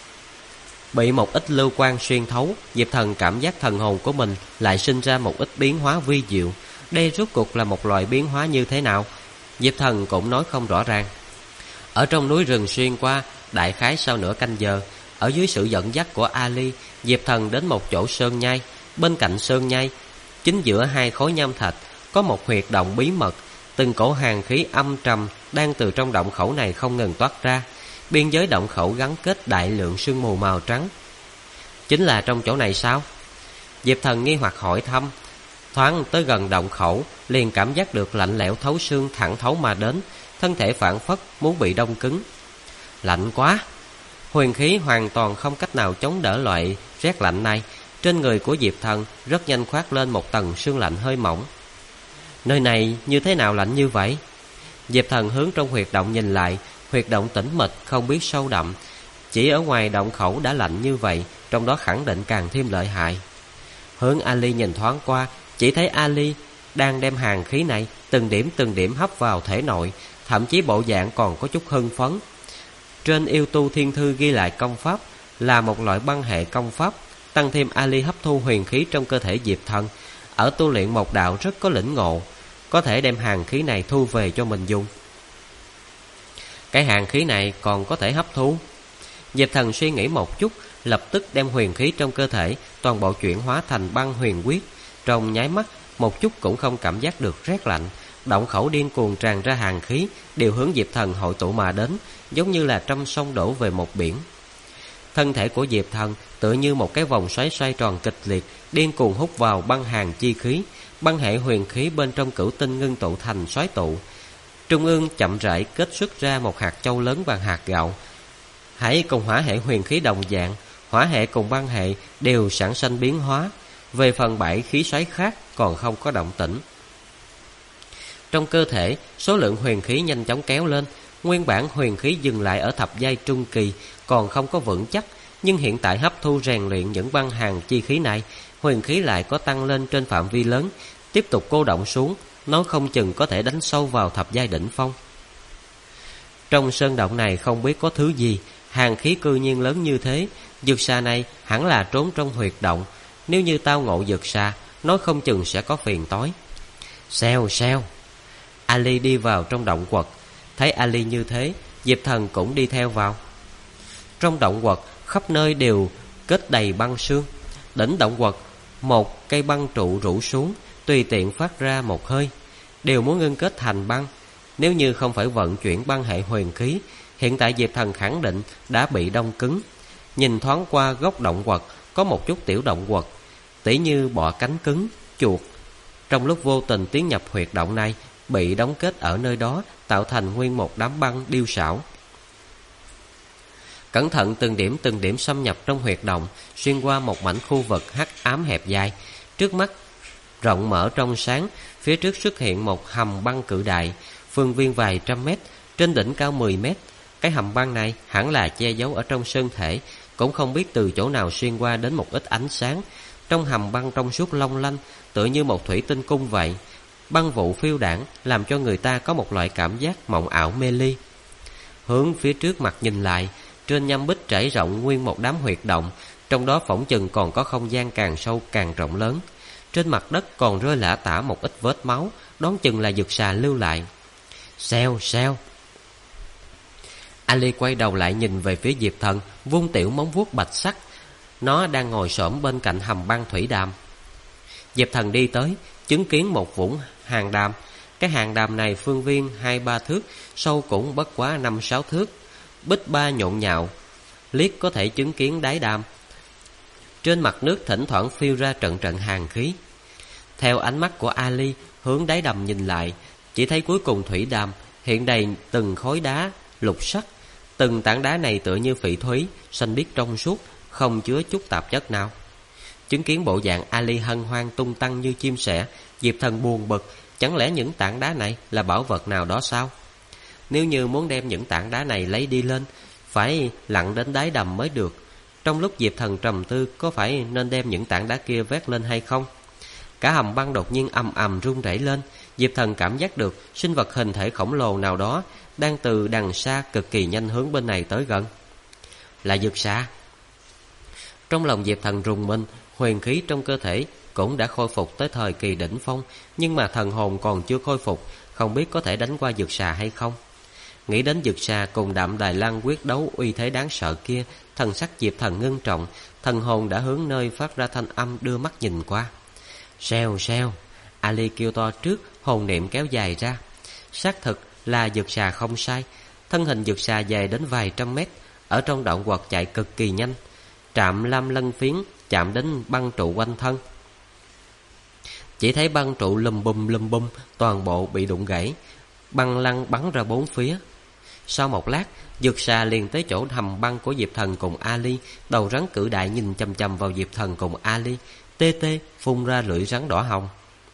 Speaker 1: Bị một ít lưu quang xuyên thấu, Diệp Thần cảm giác thần hồn của mình lại sinh ra một ít biến hóa vi diệu. Đây rốt cuộc là một loại biến hóa như thế nào? Diệp Thần cũng nói không rõ ràng. Ở trong núi rừng xuyên qua, đại khái sau nửa canh giờ, ở dưới sự dẫn dắt của Ali, Diệp Thần đến một chỗ sơn nhai. Bên cạnh sơn nhai, chính giữa hai khối nham thạch, có một huyệt động bí mật. Từng cổ hàn khí âm trầm đang từ trong động khẩu này không ngừng toát ra. Biên giới động khẩu gắn kết đại lượng sương mù màu trắng. Chính là trong chỗ này sao? Diệp Thần nghi hoặc hỏi thăm. Thoáng tới gần động khẩu, liền cảm giác được lạnh lẽo thấu xương thẳng thấu mà đến, thân thể phảng phất muốn bị đông cứng. Lạnh quá! Huyền khí hoàn toàn không cách nào chống đỡ loại rét lạnh này. Trên người của Diệp Thần rất nhanh khoác lên một tầng sương lạnh hơi mỏng. Nơi này như thế nào lạnh như vậy? Diệp Thần hướng trong huyệt động nhìn lại. Huyệt động tĩnh mịch không biết sâu đậm, chỉ ở ngoài động khẩu đã lạnh như vậy, trong đó khẳng định càng thêm lợi hại. Hướng Ali nhìn thoáng qua, chỉ thấy Ali đang đem hàn khí này từng điểm hấp vào thể nội, thậm chí bộ dạng còn có chút hưng phấn. Trên yêu tu thiên thư ghi lại công pháp là một loại băng hệ công pháp, tăng thêm Ali hấp thu huyền khí trong cơ thể Diệp Thần, ở tu luyện một đạo rất có lĩnh ngộ, có thể đem hàn khí này thu về cho mình dùng. Cái hàn khí này còn có thể hấp thu. Diệp Thần suy nghĩ một chút, lập tức đem huyền khí trong cơ thể toàn bộ chuyển hóa thành băng huyền quyết. Trong nháy mắt, một chút cũng không cảm giác được rét lạnh. Động khẩu điên cuồng tràn ra hàn khí, đều hướng Diệp Thần hội tụ mà đến, giống như là trăm sông đổ về một biển. Thân thể của Diệp Thần tựa như một cái vòng xoáy xoay tròn kịch liệt, điên cuồng hút vào băng hàn chi khí. Băng hệ huyền khí bên trong cửu tinh ngưng tụ thành xoáy tụ. Trung ương chậm rãi kết xuất ra một hạt châu lớn bằng hạt gạo. Hãy cùng hỏa hệ huyền khí đồng dạng, hỏa hệ cùng băng hệ đều sản sinh biến hóa. Về phần 7 khí xoáy khác còn không có động tĩnh. Trong cơ thể, số lượng huyền khí nhanh chóng kéo lên. Nguyên bản huyền khí dừng lại ở thập giai trung kỳ, còn không có vững chắc, nhưng hiện tại hấp thu rèn luyện những băng hàn chi khí này, huyền khí lại có tăng lên trên phạm vi lớn, tiếp tục cô động xuống, nói không chừng có thể đánh sâu vào thập giai đỉnh phong. Trong sơn động này không biết có thứ gì, hàn khí cư nhiên lớn như thế. Dược xà này hẳn là trốn trong huyệt động, nếu như tao ngộ dược xà, nói không chừng sẽ có phiền toái. Xèo xèo. Ali đi vào trong động quật. Thấy Ali như thế, Diệp Thần cũng đi theo vào. Trong động quật khắp nơi đều kết đầy băng sương. Đỉnh động quật một cây băng trụ rủ xuống, tùy tiện phát ra một hơi, đều muốn ngưng kết thành băng. Nếu như không phải vận chuyển băng hệ huyền khí, hiện tại Diệp Thần khẳng định đã bị đông cứng. Nhìn thoáng qua góc động quật, có một chút tiểu động quật, tỉ như bọ cánh cứng, chuột. Trong lúc vô tình tiến nhập huyệt động này, bị đóng kết ở nơi đó, tạo thành nguyên một đám băng điêu xảo. Cẩn thận từng điểm xâm nhập trong huyệt động, xuyên qua một mảnh khu vực hắc ám hẹp dài. Trước mắt rộng mở trong sáng, phía trước xuất hiện một hầm băng cự đại, phương viên vài trăm mét, trên đỉnh cao 10 mét. Cái hầm băng này hẳn là che giấu ở trong sơn thể, cũng không biết từ chỗ nào xuyên qua đến một ít ánh sáng. Trong hầm băng trong suốt long lanh, tựa như một thủy tinh cung vậy. Băng vụ phiêu đãng làm cho người ta có một loại cảm giác mộng ảo mê ly. Hướng phía trước mặt nhìn lại, trên nham bích trải rộng nguyên một đám huyệt động, trong đó phỏng chừng còn có không gian càng sâu càng rộng lớn. Trên mặt đất còn rơi lả tả một ít vết máu, đoán chừng là dược xà lưu lại. Xèo xèo. Ali quay đầu lại nhìn về phía Diệp Thần, vung tiểu móng vuốt bạch sắc. Nó đang ngồi xổm bên cạnh hầm băng thủy đàm. Diệp Thần đi tới, chứng kiến một vũng hàn đàm. Cái hàn đàm này phương viên 2-3 thước, sâu cũng bất quá 5-6 thước. Bích ba nhộn nhạo, liếc có thể chứng kiến đáy đàm. Trên mặt nước thỉnh thoảng phiêu ra trận trận hàn khí. Theo ánh mắt của Ali hướng đáy đầm nhìn lại, chỉ thấy cuối cùng thủy đàm hiện đầy từng khối đá lục sắc. Từng tảng đá này tựa như phỉ thúy, xanh biếc trong suốt, không chứa chút tạp chất nào. Chứng kiến bộ dạng Ali hân hoan tung tăng như chim sẻ, Diệp Thần buồn bực. Chẳng lẽ những tảng đá này là bảo vật nào đó sao? Nếu như muốn đem những tảng đá này lấy đi lên, phải lặn đến đáy đầm mới được. Trong lúc Diệp Thần trầm tư, có phải nên đem những tảng đá kia vét lên hay không? Cả hầm băng đột nhiên ầm ầm rung rẩy lên. Diệp Thần cảm giác được sinh vật hình thể khổng lồ nào đó đang từ đằng xa cực kỳ nhanh hướng bên này tới gần. Là dược xà. Trong lòng Diệp Thần rùng mình, huyền khí trong cơ thể cũng đã khôi phục tới thời kỳ đỉnh phong, nhưng mà thần hồn còn chưa khôi phục, không biết có thể đánh qua dược xà hay không. Nghĩ đến dược xà cùng Đạm Đài Lăng quyết đấu uy thế đáng sợ kia, thần sắc Diệp Thần ngưng trọng, thần hồn đã hướng nơi phát ra thanh âm đưa mắt nhìn qua. Xèo xèo, Ali kêu to trước, hồn niệm kéo dài ra. Xác thực là dược xà không sai, thân hình dược xà dài đến vài trăm mét, ở trong đoạn quật chạy cực kỳ nhanh, trạm lam lân phiến chạm đến băng trụ quanh thân. Chỉ thấy băng trụ lùm bùm, toàn bộ bị đụng gãy, băng lăng bắn ra bốn phía. Sau một lát, dược xà liền tới chỗ hầm băng của Diệp Thần cùng Ali, đầu rắn cự đại nhìn chằm chằm vào Diệp Thần cùng Ali, tê tê phun ra lưỡi rắn đỏ hồng.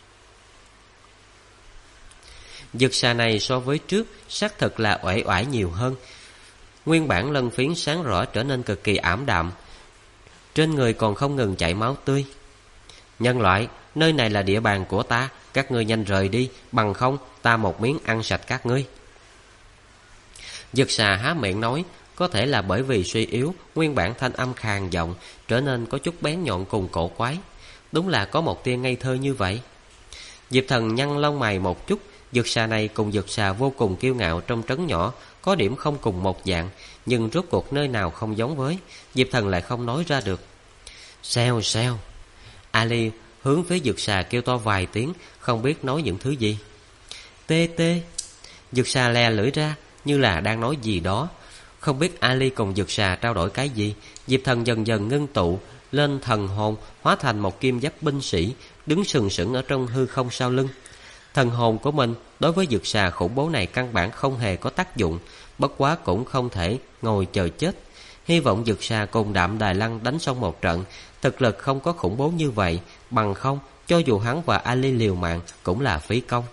Speaker 1: Dược xà này so với trước xác thực là uể oải nhiều hơn. Nguyên bản lân phiến sáng rõ trở nên cực kỳ ảm đạm, trên người còn không ngừng chảy máu tươi. Nhân loại, nơi này là địa bàn của ta, các ngươi nhanh rời đi, bằng không ta một miếng ăn sạch các ngươi. Dược xà há miệng nói, có thể là bởi vì suy yếu, nguyên bản thanh âm khàn giọng trở nên có chút bén nhọn cùng cổ quái. Đúng là có một tia ngây thơ như vậy. Diệp Thần nhăn lông mày một chút. Dược xà này cùng dược xà vô cùng kiêu ngạo trong trấn nhỏ có điểm không cùng một dạng, nhưng rốt cuộc nơi nào không giống với, Diệp Thần lại không nói ra được. Xèo xèo. Ali hướng phía dược xà kêu to vài tiếng, không biết nói những thứ gì. Tê tê. Dược xà le lưỡi ra như là đang nói gì đó. Không biết Ali cùng dược xà trao đổi cái gì. Diệp Thần dần dần ngưng tụ lên thần hồn, hóa thành một kim giáp binh sĩ, đứng sừng sững ở trong hư không sau lưng. Thần hồn của mình đối với dược xà khủng bố này căn bản không hề có tác dụng, bất quá cũng không thể ngồi chờ chết. Hy vọng dược xà cùng Đạm Đài Lăng đánh xong một trận, thực lực không có khủng bố như vậy, bằng không cho dù hắn và Ali liều mạng cũng là phí công.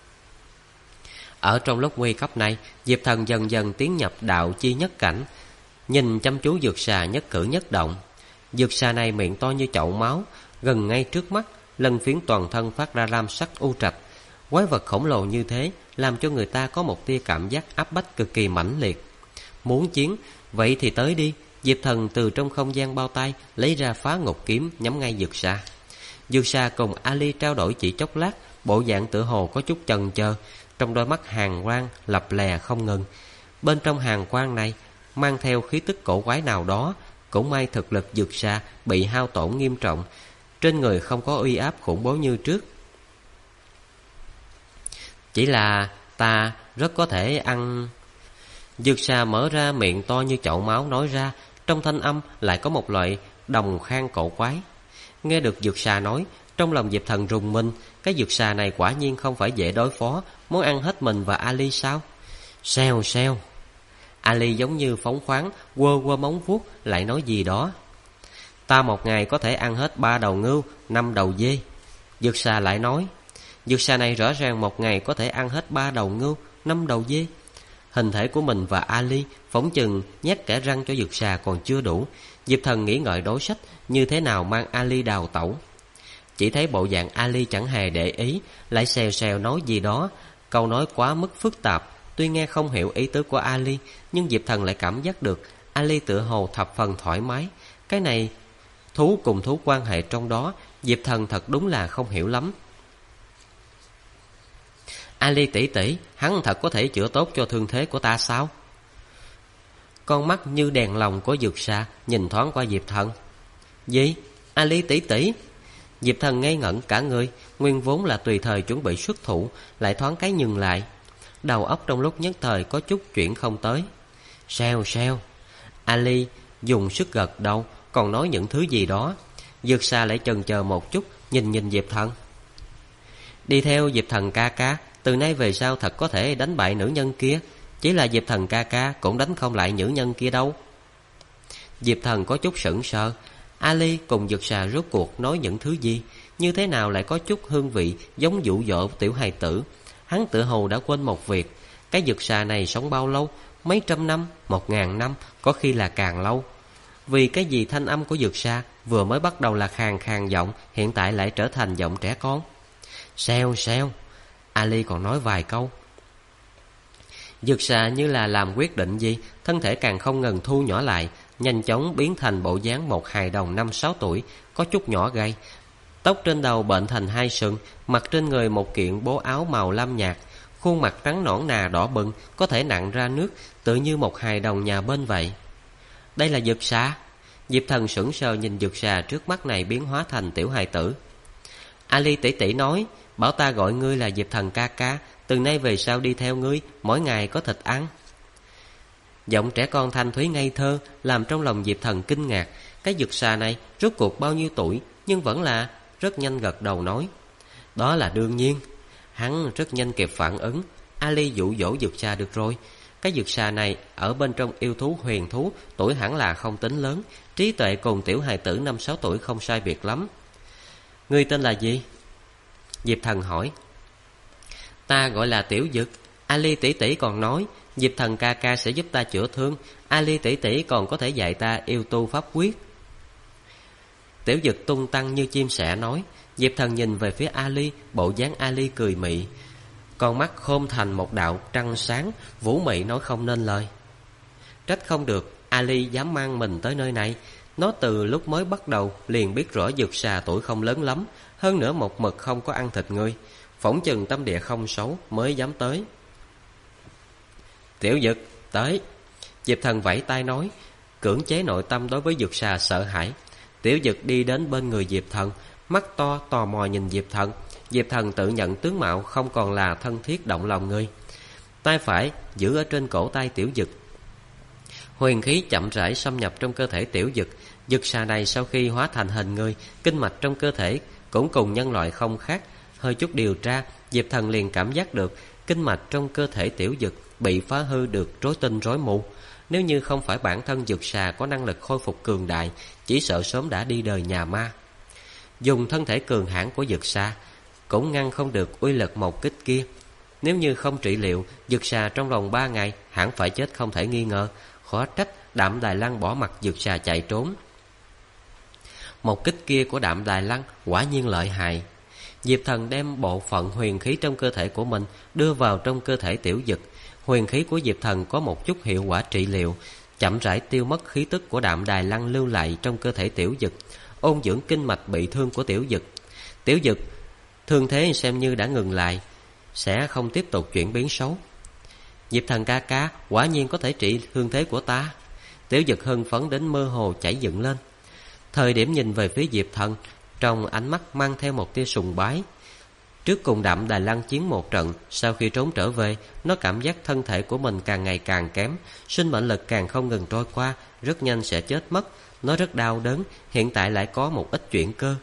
Speaker 1: Ở trong lúc nguy cấp này, Diệp Thần dần dần tiến nhập đạo chi nhất cảnh, nhìn chăm chú dược xà nhất cử nhất động. Dược xà này miệng to như chậu máu, gần ngay trước mắt, lân phiến toàn thân phát ra lam sắc u trạch. Quái vật khổng lồ như thế làm cho người ta có một tia cảm giác áp bách cực kỳ mãnh liệt. Muốn chiến, vậy thì tới đi. Diệp Thần từ trong không gian bao tay lấy ra Phá Ngục kiếm nhắm ngay dược xà. Dược xà cùng Ali trao đổi chỉ chốc lát, bộ dạng tựa hồ có chút chần chờ, trong đôi mắt hàn quang lập lè không ngừng. Bên trong hàn quang này mang theo khí tức cổ quái nào đó. Cũng may thực lực dược xà bị hao tổn nghiêm trọng, trên người không có uy áp khủng bố như trước. Chỉ là ta rất có thể ăn. Dược xà mở ra miệng to như chậu máu nói ra, trong thanh âm lại có một loại đồng khang cổ quái. Nghe được dược xà nói, trong lòng Diệp Thần rùng mình. Cái dược xà này quả nhiên không phải dễ đối phó, muốn ăn hết mình và Ali sao? Xèo xèo. Ali giống như phóng khoáng, quơ quơ móng vuốt lại nói gì đó. Ta một ngày có thể ăn hết 3 đầu ngưu, 5 đầu dê. Dược xà lại nói. Dược xà này rõ ràng một ngày có thể ăn hết 3 đầu ngưu, 5 đầu dê. Hình thể của mình và Ali phỏng chừng nhét kẽ răng cho dược xà còn chưa đủ. Diệp Thần nghĩ ngợi đối sách như thế nào mang Ali đào tẩu. Chỉ thấy bộ dạng Ali chẳng hề để ý, lại xèo xèo nói gì đó. Câu nói quá mức phức tạp, tuy nghe không hiểu ý tứ của Ali, nhưng Diệp Thần lại cảm giác được Ali tựa hồ thập phần thoải mái. Cái này thú cùng thú quan hệ trong đó, Diệp Thần thật đúng là không hiểu lắm. Ali tỷ tỷ, hắn thật có thể chữa tốt cho thương thế của ta sao? Con mắt như đèn lồng của dược xà nhìn thoáng qua Diệp Thần. Gì? Ali tỷ tỷ? Diệp Thần ngây ngẩn cả người, nguyên vốn là tùy thời chuẩn bị xuất thủ, lại thoáng cái ngừng lại. Đầu óc trong lúc nhất thời có chút chuyển không tới. Sao sao? Ali dùng sức gật đầu, còn nói những thứ gì đó. Dược Sa lại chần chờ một chút, nhìn Diệp Thần. Đi theo Diệp Thần ca ca, từ nay về sau thật có thể đánh bại nữ nhân kia. Chỉ là Diệp Thần ca ca cũng đánh không lại nữ nhân kia đâu. Diệp Thần có chút sững sờ. Ali cùng Dược Sa rốt cuộc nói những thứ gì? Như thế nào lại có chút hương vị giống dụ dỗ tiểu hài tử? Hắn tự hồ đã quên một việc. Cái Dược Sa này sống bao lâu? Mấy trăm năm, 1000 năm, có khi là càng lâu. Vì cái gì thanh âm của Dược Sa vừa mới bắt đầu là khàn khàn giọng, hiện tại lại trở thành giọng trẻ con? Sao sao? Ali còn nói vài câu. Dược Sa như là làm quyết định gì, thân thể càng không ngừng thu nhỏ lại, nhanh chóng biến thành bộ dáng một hài đồng 5-6 tuổi, có chút nhỏ gầy. Tóc trên đầu bệnh thành hai sừng, mặc trên người một kiện bố áo màu lam nhạt, khuôn mặt trắng nõn nà đỏ bừng, có thể nặn ra nước, tự như một hài đồng nhà bên vậy. Đây là Dược Sa. Diệp Thần sững sờ nhìn Dược Sa trước mắt này biến hóa thành tiểu hài tử. Ali tỷ tỷ nói, bảo ta gọi ngươi là Diệp Thần ca ca, từ nay về sau đi theo ngươi, mỗi ngày có thịt ăn. Giọng trẻ con thanh thúy ngây thơ làm trong lòng Diệp Thần kinh ngạc. Cái Dược Sa này rốt cuộc bao nhiêu tuổi, nhưng vẫn là rất nhanh gật đầu nói, đó là đương nhiên. Hắn rất nhanh kịp phản ứng. Ali dụ dỗ Dược Sa được rồi. Cái Dược Sa này ở bên trong yêu thú huyền thú, tuổi hẳn là không tính lớn, trí tuệ cùng tiểu hài tử 5-6 tuổi không sai biệt lắm. Ngươi tên là gì? Diệp Thần hỏi. Ta gọi là Tiểu Dực. Ali tỷ tỷ còn nói Diệp Thần ca ca sẽ giúp ta chữa thương. Ali tỷ tỷ còn có thể dạy ta yêu tu pháp quyết. Tiểu Dực tung tăng như chim sẻ nói. Diệp Thần nhìn về phía Ali, bộ dáng Ali cười mị, con mắt khôm thành một đạo trăng sáng, vũ mị nói không nên lời. Trách không được Ali dám mang mình tới nơi này. Nó từ lúc mới bắt đầu liền biết rõ Dược Sa tuổi không lớn lắm, hơn nữa một mực không có ăn thịt người, phỏng chừng tâm địa không xấu mới dám tới. Tiểu Dực, tới. Diệp Thần vẫy tay nói, cưỡng chế nội tâm đối với Dược Sa sợ hãi. Tiểu Dực đi đến bên người Diệp Thần, mắt to tò mò nhìn Diệp Thần. Diệp Thần tự nhận tướng mạo không còn là thân thiết động lòng người. Tay phải giữ ở trên cổ tay Tiểu Dực. Huyền khí chậm rãi xâm nhập trong cơ thể Tiểu Dực. Dực Sa này sau khi hóa thành hình người, kinh mạch trong cơ thể cũng cùng nhân loại không khác. Hơi chút điều tra, Diệp Thần liền cảm giác được kinh mạch trong cơ thể Tiểu Dực bị phá hư được rối tinh rối mù. Nếu như không phải bản thân Dực Sa có năng lực khôi phục cường đại, chỉ sợ sớm đã đi đời nhà ma. Dùng thân thể cường hãn của Dực Sa cũng ngăn không được uy lực một kích kia. Nếu như không trị liệu, Dực Sa trong vòng 3 ngày hẳn phải chết không thể nghi ngờ. Khó trách Đạm Đài Lăng bỏ mặc Dực Sa chạy trốn. Một kích kia của Đạm Đài Lăng quả nhiên lợi hại. Diệp Thần đem bộ phận huyền khí trong cơ thể của mình đưa vào trong cơ thể Tiểu Dực. Huyền khí của Diệp Thần có một chút hiệu quả trị liệu, chậm rãi tiêu mất khí tức của Đạm Đài Lăng lưu lại trong cơ thể Tiểu Dực, ôn dưỡng kinh mạch bị thương của Tiểu Dực. Tiểu Dực thương thế xem như đã ngừng lại, sẽ không tiếp tục chuyển biến xấu. Diệp Thần ca ca quả nhiên có thể trị thương thế của ta. Tiểu Dực hưng phấn đến mơ hồ chảy dựng lên. Thời điểm nhìn về phía Diệp Thần, trong ánh mắt mang theo một tia sùng bái. Trước cùng Đạm Đài Lăng chiến một trận, sau khi trốn trở về, nó cảm giác thân thể của mình càng ngày càng kém, sinh mệnh lực càng không ngừng trôi qua, rất nhanh sẽ chết mất. Nó rất đau đớn, hiện tại lại có một ít chuyển cơ.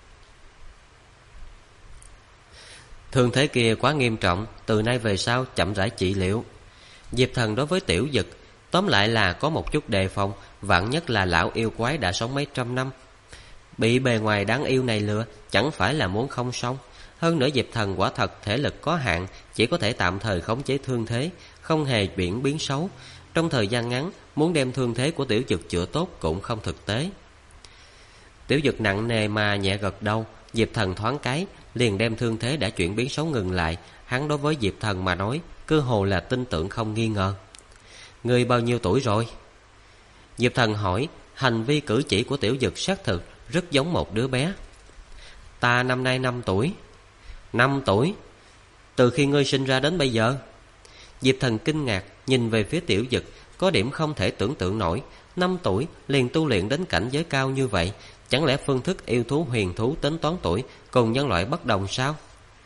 Speaker 1: Thương thế kia quá nghiêm trọng, từ nay về sau chậm rãi trị liệu. Diệp Thần đối với Tiểu Dực tóm lại là có một chút đề phòng, vạn nhất là lão yêu quái đã sống mấy trăm năm, bị bề ngoài đáng yêu này lừa, chẳng phải là muốn không xong. Hơn nữa Diệp Thần quả thật thể lực có hạn, chỉ có thể tạm thời khống chế thương thế, không hề biến xấu. Trong thời gian ngắn, muốn đem thương thế của Tiểu Dực chữa tốt cũng không thực tế. Tiểu Dực nặng nề mà nhẹ gật đầu. Diệp Thần thoáng cái liền đem thương thế đã chuyển biến xấu ngừng lại. Hắn đối với Diệp Thần mà nói cơ hồ là tin tưởng không nghi ngờ. Ngươi bao nhiêu tuổi rồi? Diệp Thần hỏi. Hành vi cử chỉ của Tiểu Dực xác thực rất giống một đứa bé. Ta năm nay 5 tuổi. 5 tuổi? Từ khi ngươi sinh ra đến bây giờ? Diệp Thần kinh ngạc nhìn về phía Tiểu Dực, có điểm không thể tưởng tượng nổi. 5 tuổi liền tu luyện đến cảnh giới cao như vậy, Chẳng lẽ phương thức yêu thú huyền thú tính toán tuổi cùng nhân loại bất đồng sao?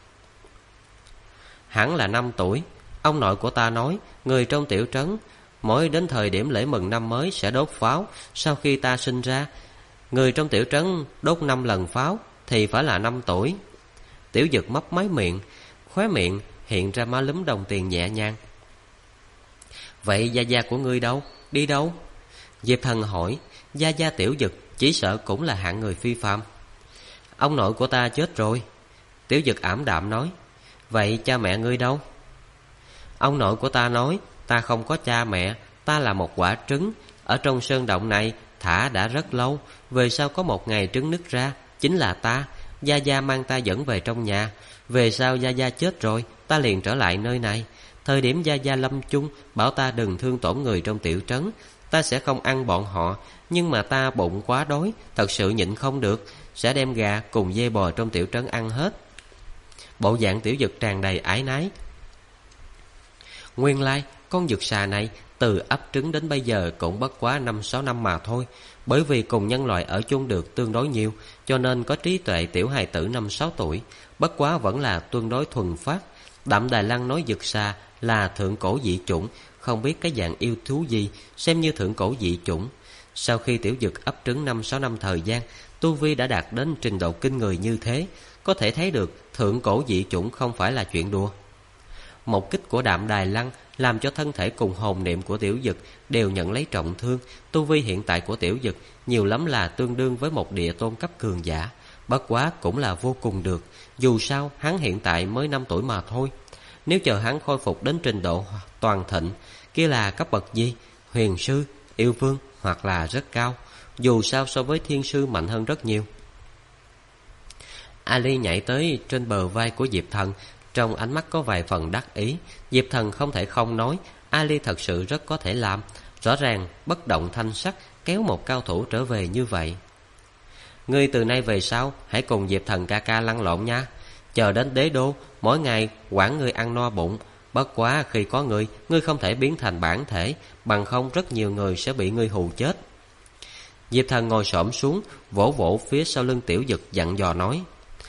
Speaker 1: Hẳn là 5 tuổi. Ông nội của ta nói, người trong tiểu trấn mỗi đến thời điểm lễ mừng năm mới sẽ đốt pháo. Sau khi ta sinh ra, người trong tiểu trấn đốt 5 lần pháo thì phải là 5 tuổi. Tiểu Dực mấp máy miệng, khóe miệng hiện ra má lúm đồng tiền nhẹ nhàng. Vậy gia gia của ngươi đâu? Đi đâu? Diệp Thần hỏi. Gia gia Tiểu Dực chỉ sợ cũng là hạng người phi phàm. Ông nội của ta chết rồi. Tiểu Dực ảm đạm nói. Vậy cha mẹ ngươi đâu? Ông nội của ta nói, ta không có cha mẹ, ta là một quả trứng. Ở trong sơn động này thả đã rất lâu. Về sau có một ngày trứng nứt ra, chính là ta. Gia gia mang ta dẫn về trong nhà. Về sau gia gia chết rồi, ta liền trở lại nơi này. Thời điểm gia gia lâm chung, bảo ta đừng thương tổn người trong tiểu trấn. Ta sẽ không ăn bọn họ. Nhưng mà ta bụng quá đói, thật sự nhịn không được, sẽ đem gà cùng dê bò trong tiểu trấn ăn hết. Bộ dạng Tiểu Dực tràn đầy ái nái. Nguyên lai con dực xà này từ ấp trứng đến bây giờ cũng bất quá 5-6 năm mà thôi. Bởi vì cùng nhân loại ở chung được tương đối nhiều, cho nên có trí tuệ tiểu hài tử 5-6 tuổi. Bất quá vẫn là tương đối thuần phát. Đạm Đài Lăng nói dực xà là thượng cổ dị chủng, không biết cái dạng yêu thú gì xem như thượng cổ dị chủng. Sau khi Tiểu Dực ấp trứng 5-6 năm thời gian, tu vi đã đạt đến trình độ kinh người như thế, có thể thấy được thượng cổ dị chủng không phải là chuyện đùa. Một kích của Đạm Đài Lăng làm cho thân thể cùng hồn niệm của Tiểu Dực đều nhận lấy trọng thương. Tu vi hiện tại của Tiểu Dực nhiều lắm là tương đương với một địa tôn cấp cường giả. Bất quá cũng là vô cùng được. Dù sao hắn hiện tại mới 5 tuổi mà thôi. Nếu chờ hắn khôi phục đến trình độ toàn thịnh, kia là cấp bậc gì? Huyền sư, yêu vương hoặc là rất cao. Dù sao so với thiên sư mạnh hơn rất nhiều. Ali nhảy tới trên bờ vai của Diệp Thần, trong ánh mắt có vài phần đắc ý. Diệp Thần không thể không nói, Ali thật sự rất có thể làm. Rõ ràng bất động thanh sắc kéo một cao thủ trở về như vậy. Ngươi từ nay về sau hãy cùng Diệp Thần ca ca lăn lộn nha. Chờ đến đế đô, mỗi ngày quản ngươi ăn no bụng. Bất quá khi có ngươi không thể biến thành bản thể, bằng không rất nhiều người sẽ bị ngươi hù chết. Diệp Thần ngồi xổm xuống, vỗ vỗ phía sau lưng Tiểu Dực dặn dò nói.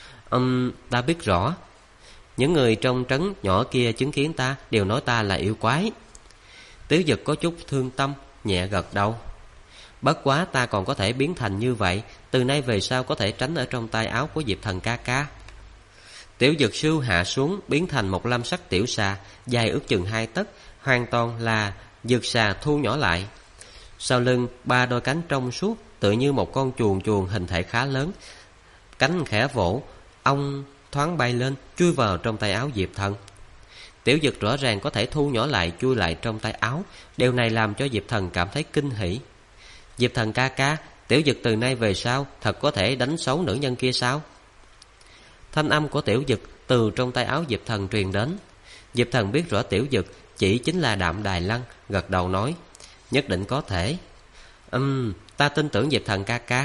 Speaker 1: Ta biết rõ. Những người trong trấn nhỏ kia chứng kiến ta đều nói ta là yêu quái. Tiểu Dực có chút thương tâm, nhẹ gật đầu. Bất quá ta còn có thể biến thành như vậy, từ nay về sau có thể tránh ở trong tay áo của Diệp Thần ca ca. Tiểu Dực sưu hạ xuống, biến thành một lam sắc tiểu xà, dài ước chừng 2 tấc, hoàn toàn là dực xà thu nhỏ lại. Sau lưng 3 đôi cánh trong suốt, tựa như một con chuồn hình thể khá lớn. Cánh khẽ vỗ, ong thoáng bay lên, chui vào trong tay áo Diệp Thần. Tiểu Dực rõ ràng có thể thu nhỏ lại, chui lại trong tay áo. Điều này làm cho Diệp Thần cảm thấy kinh hỉ. Diệp Thần ca ca, Tiểu Dực từ nay về sau thật có thể đánh xấu nữ nhân kia sao? Thanh âm của Tiểu Dực từ trong tay áo Diệp Thần truyền đến. Diệp Thần biết rõ Tiểu Dực chỉ chính là Đạm Đài Lăng, gật đầu nói. Nhất định có thể. Ta tin tưởng Diệp Thần ca ca.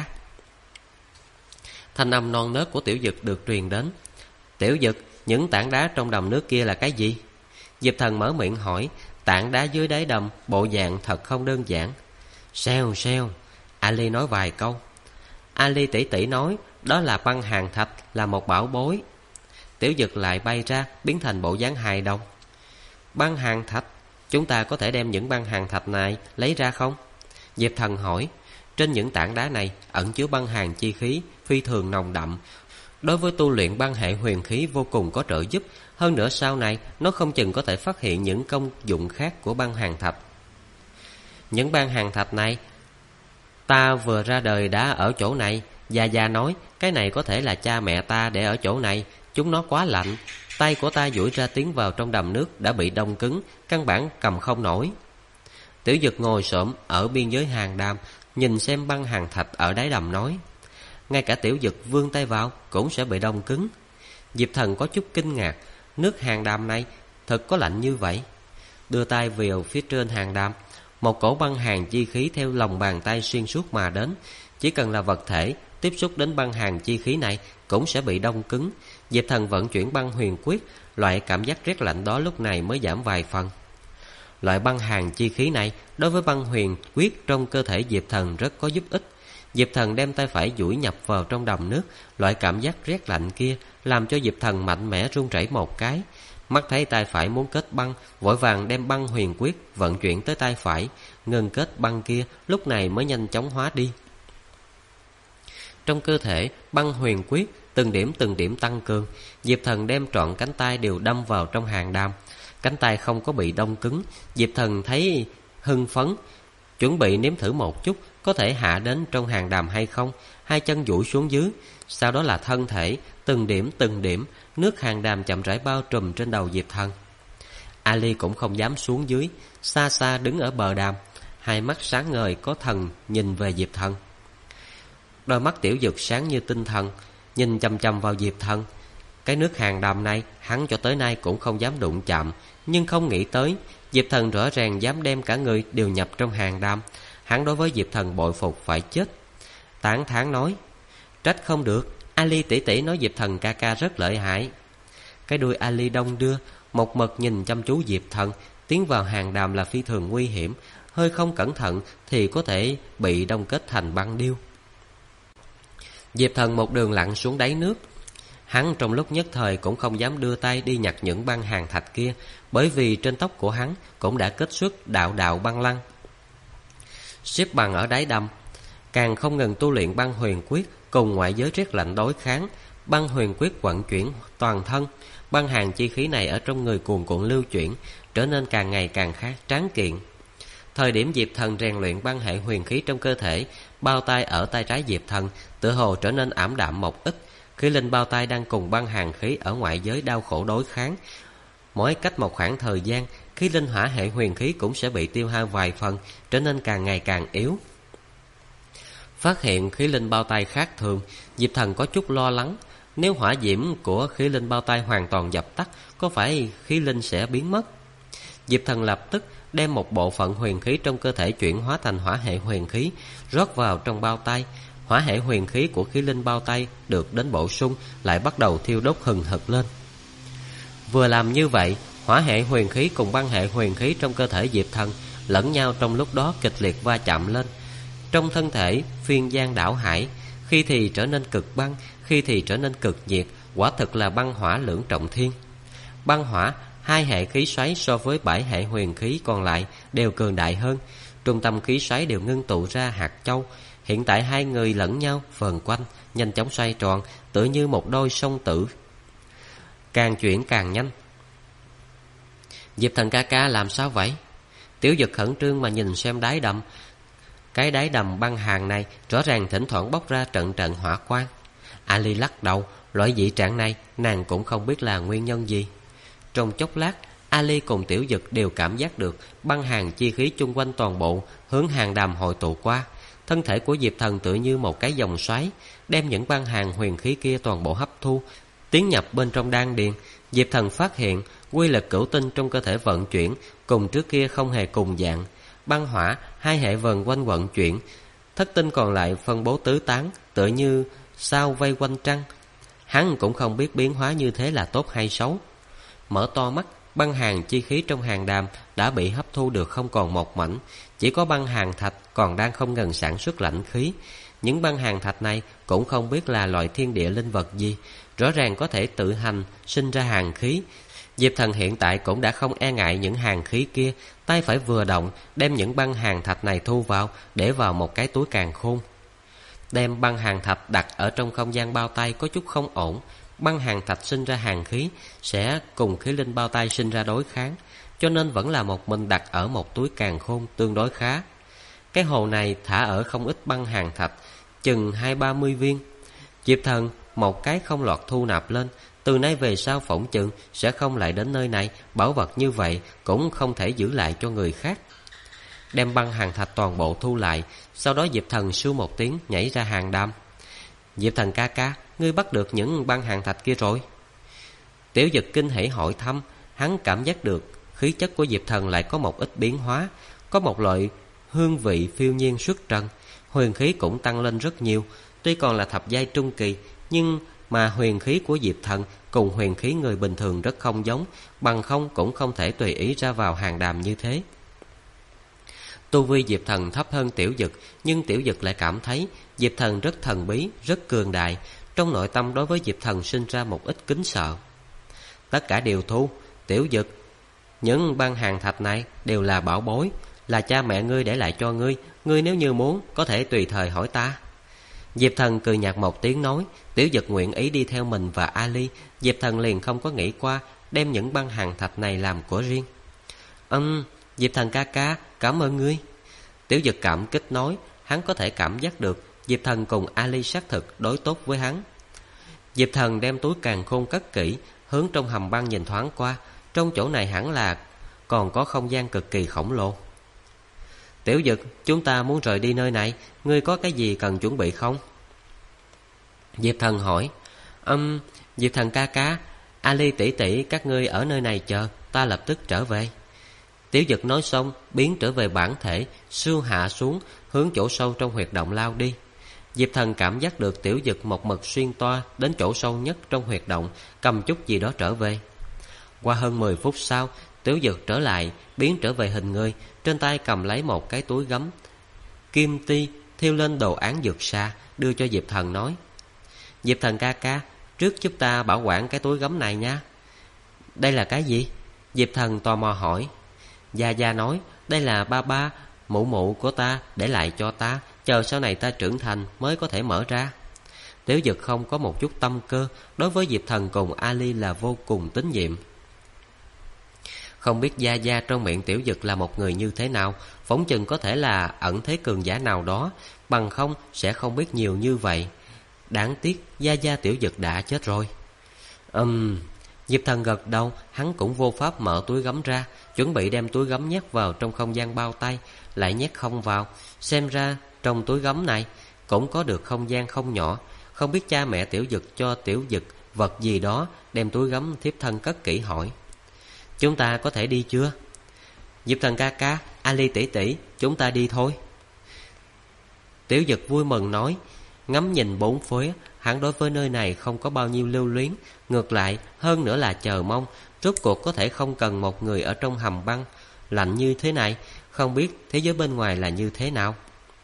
Speaker 1: Thanh âm non nớt của Tiểu Dực được truyền đến. Tiểu Dực, những tảng đá trong đầm nước kia là cái gì? Diệp Thần mở miệng hỏi. Tảng đá dưới đáy đầm bộ dạng thật không đơn giản. Xèo xèo, Ali nói vài câu. Ali tỷ tỷ nói đó là băng hàn thạch, là một bảo bối. Tiểu Dực lại bay ra, biến thành bộ dáng hài đồng. Băng hàn thạch, chúng ta có thể đem những băng hàn thạch này lấy ra không? Diệp Thần hỏi. Trên những tảng đá này ẩn chứa băng hàn chi khí phi thường nồng đậm, đối với tu luyện băng hệ huyền khí vô cùng có trợ giúp. Hơn nữa sau này nó không chừng có thể phát hiện những công dụng khác của băng hàn thạch. Những băng hàn thạch này ta vừa ra đời đã ở chỗ này. Gia Gia nói cái này có thể là cha mẹ ta để ở chỗ này. Chúng nó quá lạnh, tay của ta duỗi ra tiến vào trong đầm nước đã bị đông cứng, căn bản cầm không nổi. Tiểu Dực ngồi xổm ở biên giới hàn đàm, nhìn xem băng hàn thạch ở đáy đầm nói. Ngay cả Tiểu Dực vươn tay vào cũng sẽ bị đông cứng. Diệp Thần có chút kinh ngạc, nước hàn đàm này thật có lạnh như vậy. Đưa tay vào phía trên hàn đàm, một cổ băng hàn chi khí theo lòng bàn tay xuyên suốt mà đến. Chỉ cần là vật thể tiếp xúc đến băng hàn chi khí này cũng sẽ bị đông cứng. Diệp Thần vận chuyển băng huyền quyết, loại cảm giác rét lạnh đó lúc này mới giảm vài phần. Loại băng hàn chi khí này đối với băng huyền quyết trong cơ thể Diệp Thần rất có giúp ích. Diệp Thần đem tay phải duỗi nhập vào trong đầm nước. Loại cảm giác rét lạnh kia làm cho Diệp Thần mạnh mẽ run rẩy một cái. Mắt thấy tay phải muốn kết băng, vội vàng đem băng huyền quyết vận chuyển tới tay phải. Ngừng kết băng kia lúc này mới nhanh chóng hóa đi. Trong cơ thể, băng huyền quyết từng điểm tăng cường. Diệp Thần đem trọn cánh tay đều đâm vào trong hàn đàm. Cánh tay không có bị đông cứng. Diệp Thần thấy hưng phấn, chuẩn bị nếm thử một chút có thể hạ đến trong hàn đàm hay không. Hai chân duỗi xuống dưới, sau đó là thân thể, từng điểm, nước hàn đàm chậm rãi bao trùm trên đầu Diệp Thần. Ali cũng không dám xuống dưới, xa xa đứng ở bờ đàm, hai mắt sáng ngời có thần nhìn về Diệp Thần. Đôi mắt Tiểu Dực sáng như tinh thần, nhìn chằm chằm vào Diệp Thần. Cái nước hàn đàm này hắn cho tới nay cũng không dám đụng chạm, nhưng không nghĩ tới Diệp Thần rõ ràng dám đem cả người đều nhập trong hàn đàm. Hắn đối với Diệp Thần bội phục phải chết. Tán thán nói: trách không được, Ali tỷ tỷ nói Diệp Thần ca ca rất lợi hại. Cái đuôi Ali đông đưa, một mực nhìn chăm chú Diệp Thần. Tiến vào hàn đàm là phi thường nguy hiểm, hơi không cẩn thận thì có thể bị đông kết thành băng điêu. Diệp Thần một đường lặn xuống đáy nước. Hắn trong lúc nhất thời cũng không dám đưa tay đi nhặt những băng hàn thạch kia, bởi vì trên tóc của hắn cũng đã kết xuất đạo đạo băng lăng. Xếp bằng ở đáy đầm, càng không ngừng tu luyện băng huyền quyết cùng ngoại giới rét lạnh đối kháng. Băng huyền quyết vận chuyển toàn thân, băng hàn chi khí này ở trong người cuồn cuộn lưu chuyển, trở nên càng ngày càng khác tráng kiện. Thời điểm Diệp Thần rèn luyện băng hệ huyền khí trong cơ thể, bao tay ở tay trái Diệp Thần tựa hồ trở nên ảm đạm một ít. Khí linh bao tay đang cùng băng hàn khí ở ngoại giới đau khổ đối kháng. Mỗi cách một khoảng thời gian, khí linh hỏa hệ huyền khí cũng sẽ bị tiêu hao vài phần, trở nên càng ngày càng yếu. Phát hiện khí linh bao tay khác thường, Diệp Thần có chút lo lắng. Nếu hỏa diễm của khí linh bao tay hoàn toàn dập tắt, có phải khí linh sẽ biến mất? Diệp Thần lập tức đem một bộ phận huyền khí trong cơ thể chuyển hóa thành hỏa hệ huyền khí, rót vào trong bao tay. Hỏa hệ huyền khí của khí linh bao tay được đến bổ sung, lại bắt đầu thiêu đốt hừng hực lên. Vừa làm như vậy, hỏa hệ huyền khí cùng băng hệ huyền khí trong cơ thể Diệp Thần lẫn nhau trong lúc đó kịch liệt va chạm lên. Trong thân thể phiên giang đảo hải, khi thì trở nên cực băng, khi thì trở nên cực nhiệt, quả thực là băng hỏa lưỡng trọng thiên. Băng hỏa, hai hệ khí xoáy so với 7 hệ huyền khí còn lại đều cường đại hơn. Trung tâm khí xoáy đều ngưng tụ ra hạt châu. Hiện tại hai người lẫn nhau vờn quanh, nhanh chóng xoay tròn, tựa như một đôi song tử, càng chuyển càng nhanh. Diệp Thần ca ca làm sao vậy? Tiểu Dực khẩn trương mà nhìn xem đáy đầm. Cái đáy đầm băng hàn này rõ ràng thỉnh thoảng bốc ra trận trận hỏa quang. Ali lắc đầu, loại dị trạng này nàng cũng không biết là nguyên nhân gì. Trong chốc lát, Ali cùng Tiểu Dực đều cảm giác được băng hàn chi khí chung quanh toàn bộ hướng hàn đàm hội tụ qua. Thân thể của Diệp Thần tựa như một cái dòng xoáy, đem những băng hàn huyền khí kia toàn bộ hấp thu, tiến nhập bên trong đan điền. Diệp Thần phát hiện quy lực cửu tinh trong cơ thể vận chuyển cùng trước kia không hề cùng dạng. Băng hỏa hai hệ vần quanh vận chuyển, thất tinh còn lại phân bố tứ tán, tựa như sao vây quanh trăng. Hắn cũng không biết biến hóa như thế là tốt hay xấu. Mở to mắt, băng hàn chi khí trong hàn đàm đã bị hấp thu được không còn một mảnh, chỉ có băng hàn thạch còn đang không ngừng sản xuất lãnh khí. Những băng hàn thạch này cũng không biết là loại thiên địa linh vật gì, rõ ràng có thể tự hành sinh ra hàn khí. Diệp Thần hiện tại cũng đã không e ngại những hàn khí kia, tay phải vừa động, đem những băng hàn thạch này thu vào, để vào một cái túi càn khôn. Đem băng hàn thạch đặt ở trong không gian bao tay có chút không ổn. Băng hàn thạch sinh ra hàn khí sẽ cùng khí linh bao tay sinh ra đối kháng, cho nên vẫn là một mình đặt ở một túi càn khôn tương đối khá. Cái hồ này thả ở không ít băng hàn thạch, chừng 20-30 viên. Diệp Thần một cái không lọt thu nạp lên. Từ nay về sau phỏng chừng sẽ không lại đến nơi này, bảo vật như vậy cũng không thể giữ lại cho người khác. Đem băng hàn thạch toàn bộ thu lại, sau đó Diệp Thần sưu một tiếng nhảy ra hàn đàm. Diệp Thần ca ca, ngươi bắt được những băng hàn thạch kia rồi? Tiểu Dực kinh hỉ hỏi thăm. Hắn cảm giác được khí chất của Diệp Thần lại có một ít biến hóa, có một loại hương vị phiêu nhiên xuất trần. Huyền khí cũng tăng lên rất nhiều. Tuy còn là thập giai trung kỳ, nhưng mà huyền khí của Diệp Thần cùng huyền khí người bình thường rất không giống, bằng không cũng không thể tùy ý ra vào hàn đàm như thế. Tu vi Diệp Thần thấp hơn Tiểu Dực, nhưng Tiểu Dực lại cảm thấy Diệp Thần rất thần bí, rất cường đại. Trong nội tâm đối với Diệp Thần sinh ra một ít kính sợ. Tất cả đều thu. Tiểu Dực, những băng hàng thạch này đều là bảo bối, là cha mẹ ngươi để lại cho ngươi. Ngươi nếu như muốn có thể tùy thời hỏi ta. Diệp Thần cười nhạt một tiếng nói. Tiểu Dực nguyện ý đi theo mình và Ali. Diệp Thần liền không có nghĩ qua đem những băng hàng thạch này làm của riêng. Diệp Thần ca ca, cảm ơn ngươi. Tiểu Dực cảm kích nói. Hắn có thể cảm giác được Diệp Thần cùng Ali xác thực đối tốt với hắn. Diệp Thần đem túi càn khôn cất kỹ, hướng trong hầm băng nhìn thoáng qua. Trong chỗ này hẳn là còn có không gian cực kỳ khổng lồ. Tiểu Dực, chúng ta muốn rời đi nơi này, ngươi có cái gì cần chuẩn bị không? Diệp Thần hỏi. Diệp Thần ca ca, Ali tỷ tỷ các ngươi ở nơi này chờ, ta lập tức trở về. Tiểu Dực nói xong, biến trở về bản thể, siêu hạ xuống, hướng chỗ sâu trong huyệt động lao đi. Diệp Thần cảm giác được Tiểu Dực một mực xuyên toa đến chỗ sâu nhất trong huyệt động, cầm chút gì đó trở về. Qua hơn 10 phút sau, Tiểu Dực trở lại, biến trở về hình người, trên tay cầm lấy một cái túi gấm kim ti thêu lên đồ án dược sa, đưa cho Diệp Thần nói. Diệp Thần ca ca, trước giúp ta bảo quản cái túi gấm này nha. Đây là cái gì? Diệp Thần tò mò hỏi. Gia Gia nói, đây là ba ba, mụ mụ của ta để lại cho ta, chờ sau này ta trưởng thành mới có thể mở ra. Tiểu Dực không có một chút tâm cơ, đối với Diệp Thần cùng Ali là vô cùng tín nhiệm. Không biết Gia Gia trong miệng Tiểu Dực là một người như thế nào, phỏng chừng có thể là ẩn thế cường giả nào đó, bằng không sẽ không biết nhiều như vậy. Đáng tiếc Gia Gia Tiểu Dực đã chết rồi. Diệp Thần gật đầu, hắn cũng vô pháp mở túi gấm ra, chuẩn bị đem túi gấm nhét vào trong không gian bao tay, lại nhét không vào. Xem ra trong túi gấm này cũng có được không gian không nhỏ. Không biết cha mẹ Tiểu Dực cho Tiểu Dực vật gì đó, đem túi gấm thiếp thân cất kỹ hỏi. Chúng ta có thể đi chưa? Diệp Thần ca ca, Ali tỷ tỷ, chúng ta đi thôi. Tiểu Dực vui mừng nói. Ngắm nhìn bốn phía, hắn đối với nơi này không có bao nhiêu lưu luyến, ngược lại hơn nữa là chờ mong rốt cuộc có thể không cần một người ở trong hầm băng lạnh như thế này, không biết thế giới bên ngoài là như thế nào.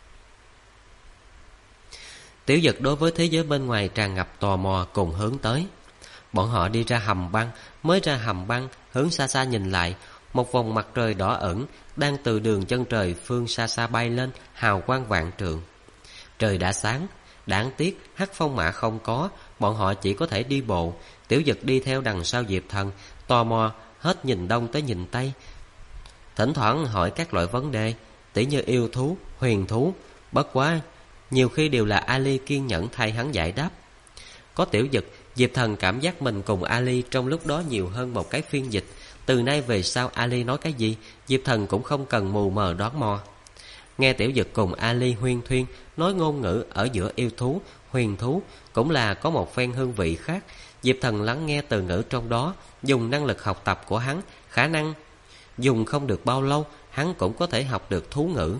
Speaker 1: Tiểu Dực đối với thế giới bên ngoài tràn ngập tò mò cùng hướng tới. Bọn họ đi ra hầm băng, mới ra hầm băng, hướng xa xa nhìn lại, một vòng mặt trời đỏ ẩn đang từ đường chân trời phương xa xa bay lên, hào quang vạn trượng. Trời đã sáng, đáng tiếc hắc phong mã không có, bọn họ chỉ có thể đi bộ. Tiểu Dực đi theo đằng sau Diệp Thần, tò mò hết nhìn đông tới nhìn tây, thỉnh thoảng hỏi các loại vấn đề, tỉ như yêu thú, huyền thú. Bất quá nhiều khi đều là Ali kiên nhẫn thay hắn giải đáp. Có Tiểu Dực, Diệp Thần cảm giác mình cùng Ali trong lúc đó nhiều hơn một cái phiên dịch. Từ nay về sau Ali nói cái gì, Diệp Thần cũng không cần mù mờ đoán mò. Nghe Tiểu Dực cùng Ali huyên thuyên, nói ngôn ngữ ở giữa yêu thú, huyền thú cũng là có một phen hương vị khác. Diệp Thần lắng nghe từ ngữ trong đó, dùng năng lực học tập của hắn, khả năng dùng không được bao lâu, hắn cũng có thể học được thú ngữ.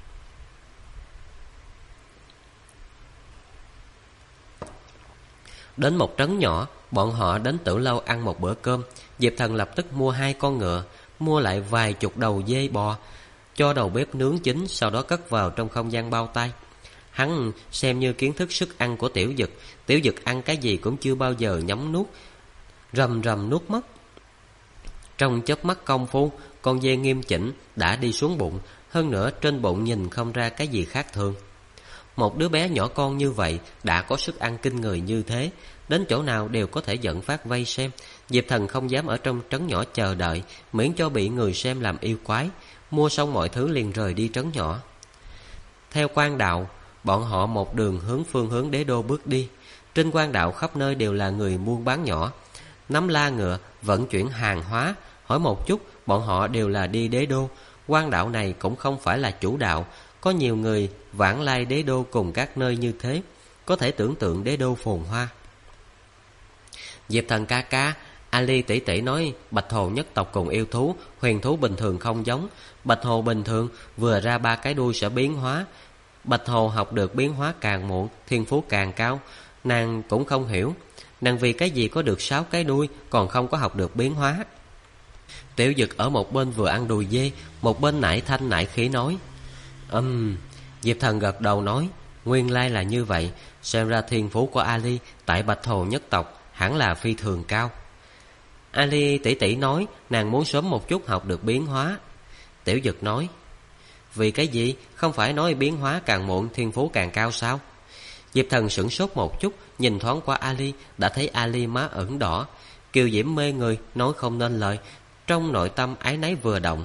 Speaker 1: Đến một trấn nhỏ, bọn họ đến Tử Lâu ăn một bữa cơm. Diệp Thần lập tức mua 2 con ngựa, mua lại vài chục đầu dê bò, cho đầu bếp nướng chín, sau đó cất vào trong không gian bao tay. Hắn xem như kiến thức sức ăn của Tiểu Dực. Tiểu Dực ăn cái gì cũng chưa bao giờ nhấm nuốt, rầm rầm nuốt mất. Trong chớp mắt công phu, con dê nghiêm chỉnh đã đi xuống bụng, hơn nữa trên bụng nhìn không ra cái gì khác thường. Một đứa bé nhỏ con như vậy đã có sức ăn kinh người như thế, đến chỗ nào đều có thể dẫn phát vây xem. Diệp Thần không dám ở trong trấn nhỏ chờ đợi, miễn cho bị người xem làm yêu quái. Mua xong mọi thứ liền rời đi trấn nhỏ. Theo quan đạo, bọn họ một đường hướng phương hướng đế đô bước đi. Trên quan đạo khắp nơi đều là người buôn bán nhỏ, nắm la ngựa vận chuyển hàng hóa. Hỏi một chút, bọn họ đều là đi đế đô. Quan đạo này cũng không phải là chủ đạo, có nhiều người vãng lai đế đô cùng các nơi như thế, có thể tưởng tượng đế đô phồn hoa. Diệp Thần ca ca, Ali tỷ tỷ nói bạch hồ nhất tộc cùng yêu thú, huyền thú bình thường không giống. Bạch hồ bình thường vừa ra 3 cái đuôi sẽ biến hóa. Bạch hồ học được biến hóa càng muộn, thiên phú càng cao. Nàng cũng không hiểu, nàng vì cái gì có được 6 cái đuôi còn không có học được biến hóa. Tiểu Dực ở một bên vừa ăn đùi dê, một bên nải thanh nải khí nói. Diệp Thần gật đầu nói, nguyên lai là như vậy. Xem ra thiên phú của Ali tại Bạch Hồ nhất tộc hẳn là phi thường cao. Ali tỷ tỷ nói nàng muốn sớm một chút học được biến hóa. Tiểu Dực nói, vì cái gì? Không phải nói biến hóa càng muộn thiên phú càng cao sao? Diệp Thần sửng sốt một chút, nhìn thoáng qua Ali, đã thấy Ali má ửng đỏ, kiều diễm mê người, nói không nên lời. Trong nội tâm ái náy vừa động.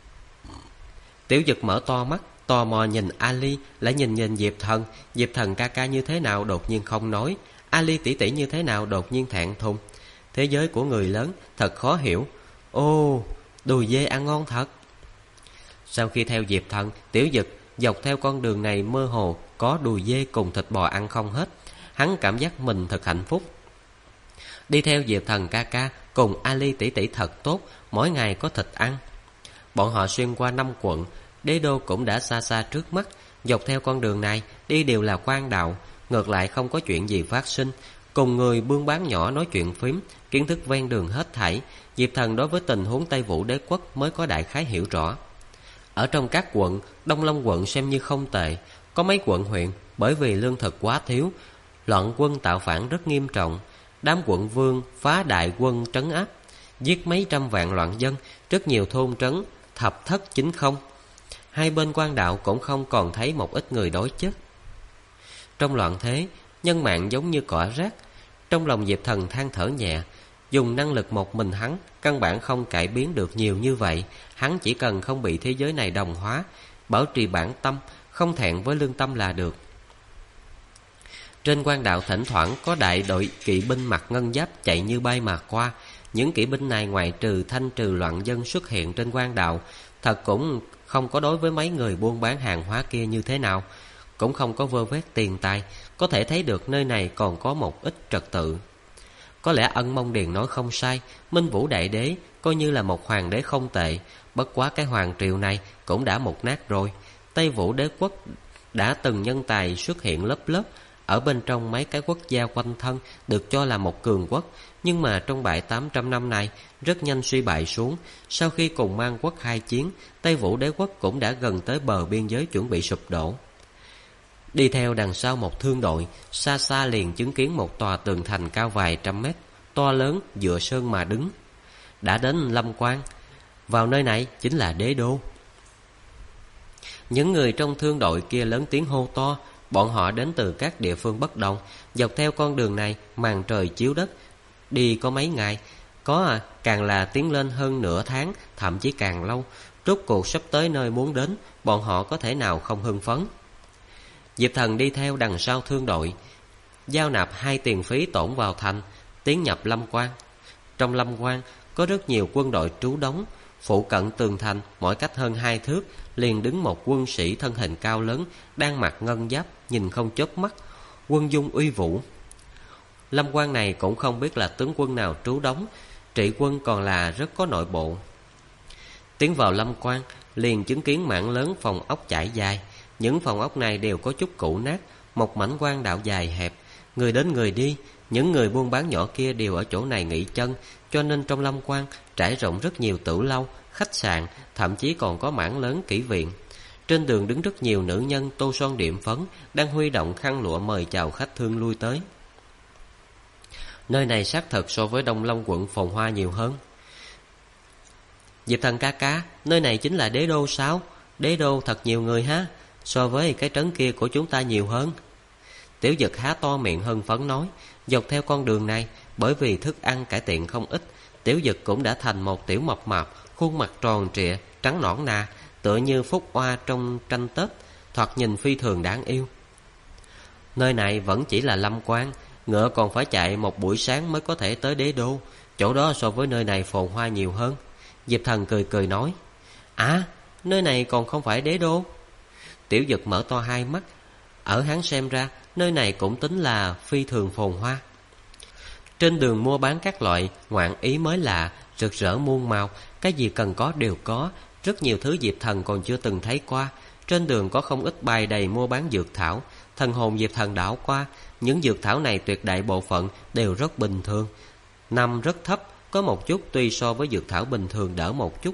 Speaker 1: Tiểu Dực mở to mắt, tò mò nhìn Ali, lại nhìn Diệp Thần. Diệp Thần ca ca như thế nào đột nhiên không nói, Ali tỷ tỷ như thế nào đột nhiên thẹn thùng. Thế giới của người lớn thật khó hiểu. Ô, đùi dê ăn ngon thật. Sau khi theo Diệp Thần, Tiểu Dực dọc theo con đường này mơ hồ có đùi dê cùng thịt bò ăn không hết. Hắn cảm giác mình thật hạnh phúc. Đi theo Diệp Thần ca ca cùng Ali tỷ tỷ thật tốt, mỗi ngày có thịt ăn. Bọn họ xuyên qua 5 quận, đế đô cũng đã xa xa trước mắt. Dọc theo con đường này đi đều là quan đạo, ngược lại không có chuyện gì phát sinh. Cùng người buôn bán nhỏ nói chuyện phím, kiến thức ven đường hết thảy. Diệp Thần đối với tình huống Tây Vũ đế quốc mới có đại khái hiểu rõ. Ở trong các quận, Đông Long quận xem như không tệ. Có mấy quận huyện bởi vì lương thực quá thiếu, loạn quân tạo phản rất nghiêm trọng. Đám quận vương phá đại quân trấn áp, giết mấy trăm vạn loạn dân, rất nhiều thôn trấn thập thất chính không. Hai bên quan đạo cũng không còn thấy một ít người đối chất. Trong loạn thế, nhân mạng giống như cỏ rác. Trong lòng Diệp Thần than thở nhẹ. Dùng năng lực một mình hắn căn bản không cải biến được nhiều như vậy. Hắn chỉ cần không bị thế giới này đồng hóa, bảo trì bản tâm, không thẹn với lương tâm là được. Trên quan đạo thỉnh thoảng có đại đội kỵ binh mặc ngân giáp chạy như bay mà qua. Những kỵ binh này ngoại trừ thanh trừ loạn dân xuất hiện trên quan đạo, thật cũng không có đối với mấy người buôn bán hàng hóa kia như thế nào, cũng không có vơ vét tiền tài. Có thể thấy được nơi này còn có một ít trật tự. Có lẽ Ân Mông Điền nói không sai, Minh Vũ Đại Đế coi như là một hoàng đế không tệ. Bất quá cái hoàng triều này cũng đã mục nát rồi. Tây Vũ đế quốc đã từng nhân tài xuất hiện lớp lớp. Ở bên trong mấy cái quốc gia quanh thân được cho là một cường quốc, nhưng mà trong 700-800 năm này rất nhanh suy bại xuống. Sau khi cùng Man quốc khai chiến, Tây Vũ đế quốc cũng đã gần tới bờ biên giới chuẩn bị sụp đổ. Đi theo đằng sau một thương đội, xa xa liền chứng kiến một tòa tường thành cao vài trăm mét, to lớn, dựa sơn mà đứng. Đã đến Lâm Quan, vào nơi này chính là đế đô. Những người trong thương đội kia lớn tiếng hô to. Bọn họ đến từ các địa phương bất đồng. Dọc theo con đường này màn trời chiếu đất, đi có mấy ngày, có càng là tiến lên hơn nửa tháng, thậm chí càng lâu. Rốt cuộc sắp tới nơi muốn đến, bọn họ có thể nào không hưng phấn. Diệp Thần đi theo đằng sau thương đội, giao nạp 2 tiền phí tổn vào thành, tiến nhập Lâm Quan. Trong Lâm Quan có rất nhiều quân đội trú đóng. Phụ cận tường thành mỗi cách hơn 2 thước liền đứng một quân sĩ thân hình cao lớn, đang mặc ngân giáp, nhìn không chớp mắt, quân dung uy vũ. Lâm Quan này cũng không biết là tướng quân nào trú đóng, trị quân còn là rất có nội bộ. Tiến vào Lâm Quan liền chứng kiến mảng lớn phòng ốc trải dài. Những phòng ốc này đều có chút cũ nát, một mảnh quan đạo dài hẹp, người đến người đi. Những người buôn bán nhỏ kia đều ở chỗ này nghỉ chân, cho nên trong Lâm Quan trải rộng rất nhiều tử lâu, khách sạn, thậm chí còn có mảng lớn kỹ viện. Trên đường đứng rất nhiều nữ nhân tô son điểm phấn, đang huy động khăn lụa mời chào khách thương lui tới. Nơi này xác thực so với Đông Long quận phồn hoa nhiều hơn. Diệp Thần ca ca, nơi này chính là đế đô sao? Đế đô thật nhiều người ha, so với cái trấn kia của chúng ta nhiều hơn. Tiểu Dực há to miệng hưng phấn nói. Dọc theo con đường này, bởi vì thức ăn cải thiện không ít, Tiểu Dực cũng đã thành một tiểu mập mạp, khuôn mặt tròn trịa, trắng nõn nà, tựa như phúc oa trong tranh Tết, thoạt nhìn phi thường đáng yêu. Nơi này vẫn chỉ là Lâm Quan, ngựa còn phải chạy một buổi sáng mới có thể tới đế đô. Chỗ đó so với nơi này phồn hoa nhiều hơn. Diệp Thần cười cười nói. À, nơi này còn không phải đế đô. Tiểu Dực mở to hai mắt. Ở hắn xem ra, nơi này cũng tính là phi thường phồn hoa. Trên đường mua bán các loại ngoạn ý mới lạ, rực rỡ muôn màu, cái gì cần có đều có. Rất nhiều thứ Diệp Thần còn chưa từng thấy qua. Trên đường có không ít bày đầy mua bán dược thảo. Thần hồn Diệp Thần đảo qua, những dược thảo này tuyệt đại bộ phận đều rất bình thường, nằm rất thấp, có một chút tuy so với dược thảo bình thường đỡ một chút,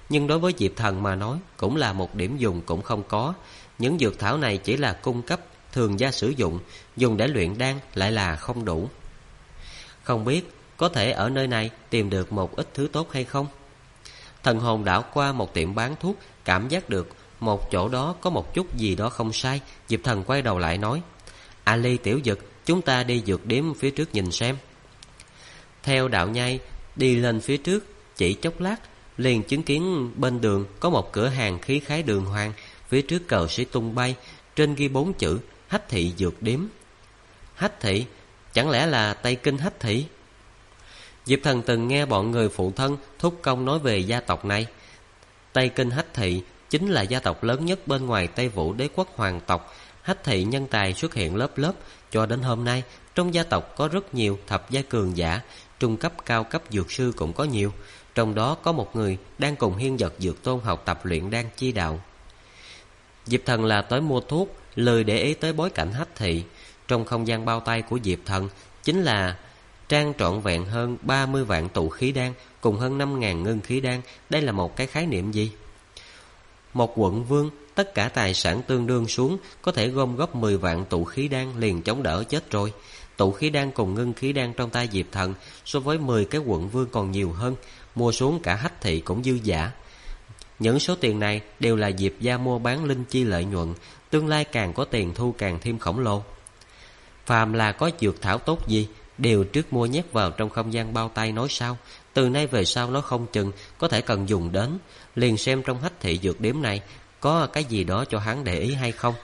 Speaker 1: nhưng đối với Diệp Thần mà nói cũng là một điểm dùng cũng không có. Những dược thảo này chỉ là cung cấp thường gia sử dụng, dùng để luyện đan lại là không đủ. Không biết có thể ở nơi này tìm được một ít thứ tốt hay không? Thần hồn đảo qua một tiệm bán thuốc, cảm giác được một chỗ đó có một chút gì đó không sai. Diệp Thần quay đầu lại nói: Ali, Tiểu Dực, chúng ta đi dược điếm phía trước nhìn xem. Theo đạo nhai đi lên phía trước, chỉ chốc lát liền chứng kiến bên đường có một cửa hàng khí khái đường hoàng. Phía trước cờ sĩ tung bay, trên ghi 4 chữ Hách Thị Dược Điếm. Hách Thị? Chẳng lẽ là Tây Kinh Hách Thị? Diệp Thần từng nghe bọn người phụ thân thúc công nói về gia tộc này. Tây Kinh Hách Thị chính là gia tộc lớn nhất bên ngoài Tây Vũ Đế quốc hoàng tộc. Hách Thị nhân tài xuất hiện lớp lớp, cho đến hôm nay trong gia tộc có rất nhiều thập giai cường giả, trung cấp cao cấp dược sư cũng có nhiều. Trong đó có một người đang cùng Hiên Vật Dược Tôn học tập luyện đan chi đạo. Diệp Thần là tới mua thuốc, lười để ý tới bối cảnh Hách Thị. Trong không gian bao tay của Diệp Thần chính là trang trọn vẹn hơn 30 vạn tụ khí đan cùng hơn 5.000 ngân khí đan. Đây là một cái khái niệm gì? Một quận vương tất cả tài sản tương đương xuống có thể gom góp 10 vạn tụ khí đan liền chống đỡ chết rồi. Tụ khí đan cùng ngân khí đan trong tay Diệp Thần so với 10 cái quận vương còn nhiều hơn, mua xuống cả Hách Thị cũng dư giả. Những số tiền này đều là Diệp gia mua bán linh chi lợi nhuận, tương lai càng có tiền thu càng thêm khổng lồ. Phàm là có dược thảo tốt gì đều trước mua nhét vào trong không gian bao tay nói sao. Từ nay về sau nó không chừng có thể cần dùng đến, liền xem trong Hách Thị dược điếm này có cái gì đó cho hắn để ý hay không.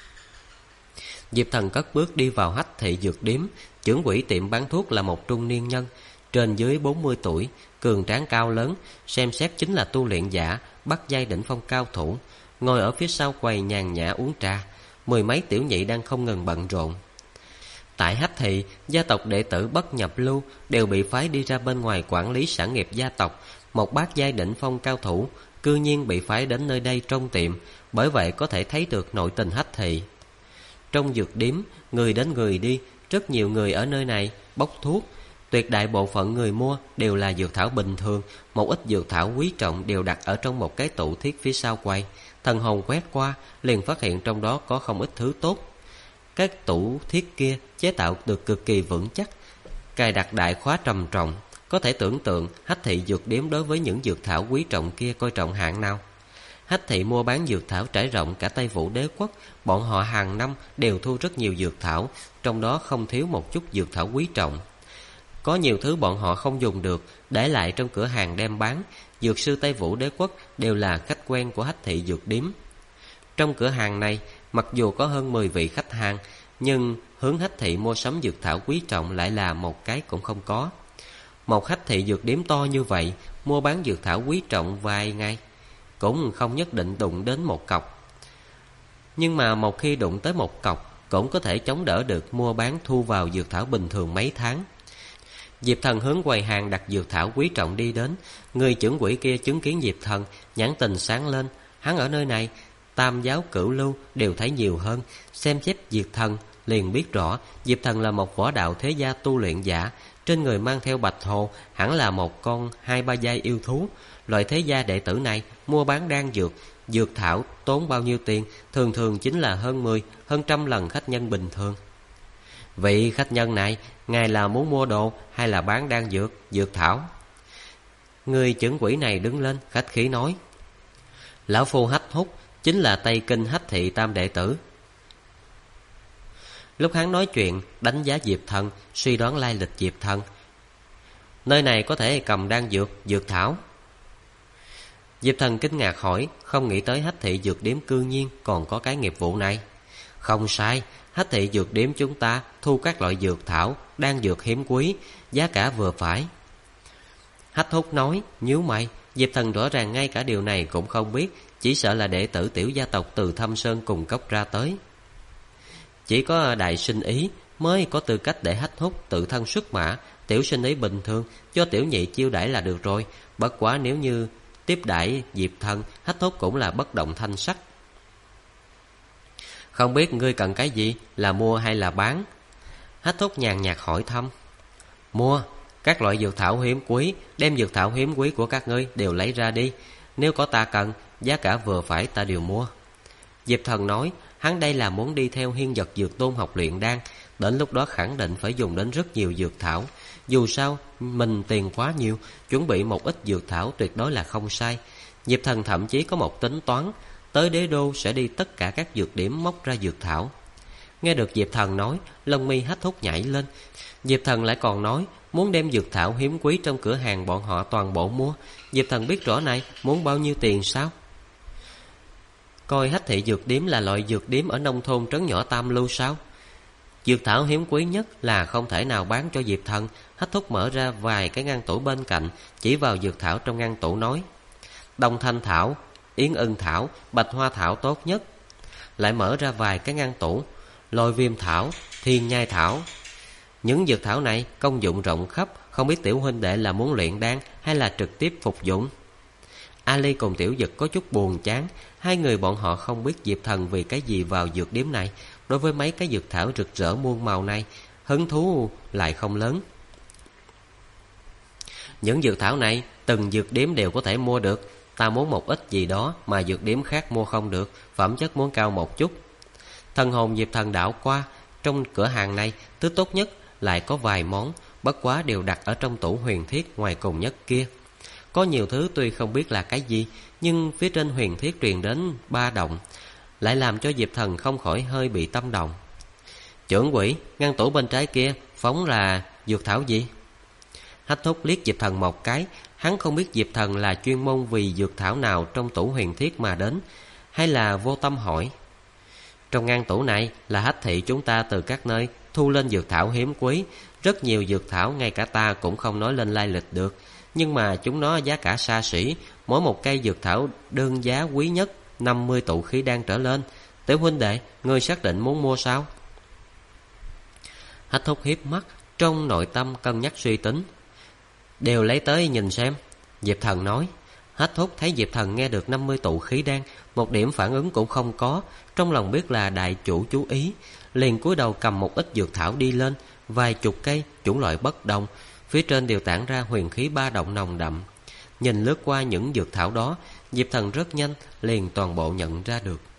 Speaker 1: Diệp Thần cất bước đi vào Hách Thị dược điếm. Trưởng quỹ tiệm bán thuốc là một trung niên nhân, trên dưới 40 tuổi, cường tráng cao lớn, xem xét chính là tu luyện giả, bắt giai đỉnh phong cao thủ. Ngồi ở phía sau quầy nhàn nhã uống trà, 10 mấy tiểu nhị đang không ngừng bận rộn. Tại Hách Thị, gia tộc đệ tử bất nhập lưu đều bị phái đi ra bên ngoài quản lý sản nghiệp gia tộc. Một bát giai đỉnh phong cao thủ cư nhiên bị phái đến nơi đây trong tiệm, bởi vậy có thể thấy được nội tình Hách Thị. Trong dược điếm, người đến người đi, rất nhiều người ở nơi này bốc thuốc. Tuyệt đại bộ phận người mua đều là dược thảo bình thường, một ít dược thảo quý trọng đều đặt ở trong một cái tủ thiết phía sau quầy. Thần hồn quét qua, liền phát hiện trong đó có không ít thứ tốt. Các tủ thiết kia chế tạo được cực kỳ vững chắc, cài đặt đại khóa trầm trọng. Có thể tưởng tượng Hách Thị dược điếm đối với những dược thảo quý trọng kia coi trọng hạng nào. Hách Thị mua bán dược thảo trải rộng cả Tây Vũ Đế quốc, bọn họ hàng năm đều thu rất nhiều dược thảo, trong đó không thiếu một chút dược thảo quý trọng. Có nhiều thứ bọn họ không dùng được, để lại trong cửa hàng đem bán. Dược sư Tây Vũ Đế quốc đều là khách quen của Hách Thị dược điếm. Trong cửa hàng này, mặc dù có hơn 10 vị khách hàng, nhưng hướng Hách Thị mua sắm dược thảo quý trọng lại là một cái cũng không có. Một Hách Thị dược điếm to như vậy, mua bán dược thảo quý trọng vài ngày cũng không nhất định đụng đến một cọc. Nhưng mà một khi đụng tới một cọc, cũng có thể chống đỡ được mua bán thu vào dược thảo bình thường mấy tháng. Diệp Thần hướng quầy hàng đặt dược thảo quý trọng đi đến. Người trưởng quỹ kia chứng kiến Diệp Thần, nhãn tình sáng lên. Hắn ở nơi này, tam giáo cửu lưu đều thấy nhiều hơn. Xem xét Diệp Thần liền biết rõ Diệp Thần là một võ đạo thế gia tu luyện giả. Trên người mang theo bạch hồ, hẳn là một con 2-3 giai yêu thú. Loại thế gia đệ tử này mua bán đan dược, dược thảo tốn bao nhiêu tiền, thường thường chính là hơn 10, hơn trăm lần khách nhân bình thường. Vị khách nhân này, ngài là muốn mua đồ hay là bán đan dược, dược thảo? Người trưởng quỹ này đứng lên khách khí nói: Lão phu Hách Húc, chính là Tây Kinh Hách Thị tam đệ tử. Lúc hắn nói chuyện, đánh giá Diệp Thần, suy đoán lai lịch Diệp Thần. Nơi này có thể cầm đan dược, dược thảo. Diệp Thần kinh ngạc hỏi, không nghĩ tới Hách Thị dược điếm cư nhiên còn có cái nghiệp vụ này. Không sai, Hách Thị dược điếm chúng ta thu các loại dược thảo, đan dược hiếm quý, giá cả vừa phải. Hách Húc nói, nhíu mày. Diệp Thần rõ ràng ngay cả điều này cũng không biết, chỉ sợ là đệ tử tiểu gia tộc từ Thâm Sơn cùng cốc ra tới. Chỉ có đại sinh ý mới có tư cách để Hách Húc tự thân xuất mã, tiểu sinh ý bình thường cho tiểu nhị chiêu đãi là được rồi. Bất quá nếu như tiếp đãi Diệp Thần, Hách Húc cũng là bất động thanh sắc. Không biết ngươi cần cái gì, là mua hay là bán? Hách Húc nhàn nhạt hỏi thăm. Mua các loại dược thảo hiếm quý, đem dược thảo hiếm quý của các ngươi đều lấy ra đi. Nếu có ta cần, giá cả vừa phải ta đều mua. Diệp Thần nói, hắn đây là muốn đi theo Hiên Vật Dược Tôn học luyện đan. Đến lúc đó khẳng định phải dùng đến rất nhiều dược thảo. Dù sao, mình tiền quá nhiều, chuẩn bị một ít dược thảo tuyệt đối là không sai. Diệp Thần thậm chí có một tính toán, tới đế đô sẽ đi tất cả các dược điểm móc ra dược thảo. Nghe được Diệp Thần nói, lông mi Hách Thúc nhảy lên. Diệp Thần lại còn nói, muốn đem dược thảo hiếm quý trong cửa hàng bọn họ toàn bộ mua. Diệp Thần biết rõ này, muốn bao nhiêu tiền sao? Coi Hách thị dược điếm là loại dược điếm ở nông thôn trấn nhỏ Tam Lưu sao? Dược thảo hiếm quý nhất là không thể nào bán cho Diệp Thần. Hách Thúc mở ra vài cái ngăn tủ bên cạnh, chỉ vào dược thảo trong ngăn tủ nói, Đông Thanh thảo, Yến Ưng thảo, Bạch Hoa thảo tốt nhất. Lại mở ra vài cái ngăn tủ, Lôi Viêm thảo, Thiên Nhai thảo. Những dược thảo này công dụng rộng khắp, không biết tiểu huynh đệ là muốn luyện đan hay là trực tiếp phục dụng. Ali cùng Tiểu Dực có chút buồn chán, hai người bọn họ không biết Diệp Thần vì cái gì vào dược điếm này. Đối với mấy cái dược thảo rực rỡ muôn màu này, hứng thú lại không lớn. Những dược thảo này từng dược điếm đều có thể mua được. Ta muốn một ít gì đó mà dược điếm khác mua không được, phẩm chất muốn cao một chút. Thần hồn Diệp Thần đảo qua, trong cửa hàng này thứ tốt nhất lại có vài món, bất quá đều đặt ở trong tủ huyền thiết ngoài cùng nhất kia. Có nhiều thứ tuy không biết là cái gì, nhưng phía trên huyền thiết truyền đến ba động, lại làm cho Diệp Thần không khỏi hơi bị tâm động. Trưởng quỹ, ngăn tủ bên trái kia phóng là dược thảo gì? Hách Thúc liếc Diệp Thần một cái. Hắn không biết Diệp Thần là chuyên môn vì dược thảo nào trong tủ huyền thiết mà đến, hay là vô tâm hỏi. Trong ngăn tủ này là Hách thị chúng ta từ các nơi thu lên dược thảo hiếm quý. Rất nhiều dược thảo ngay cả ta cũng không nói lên lai lịch được, nhưng mà chúng nó giá cả xa xỉ. Mỗi một cây dược thảo đơn giá quý nhất 50 tụ khí đan trở lên. Tiểu huynh đệ, ngươi xác định muốn mua sao? Hách Thúc hiếp mắt, trong nội tâm cân nhắc suy tính. Đều lấy tới nhìn xem, Diệp Thần nói. Hách Thúc thấy Diệp Thần nghe được 50 tụ khí đan, một điểm phản ứng cũng không có, trong lòng biết là đại chủ chú ý, liền cúi đầu cầm một ít dược thảo đi lên, vài chục cây chủng loại bất đồng, phía trên đều tản ra huyền khí ba động nồng đậm. Nhìn lướt qua những dược thảo đó, Diệp Thần rất nhanh liền toàn bộ nhận ra được.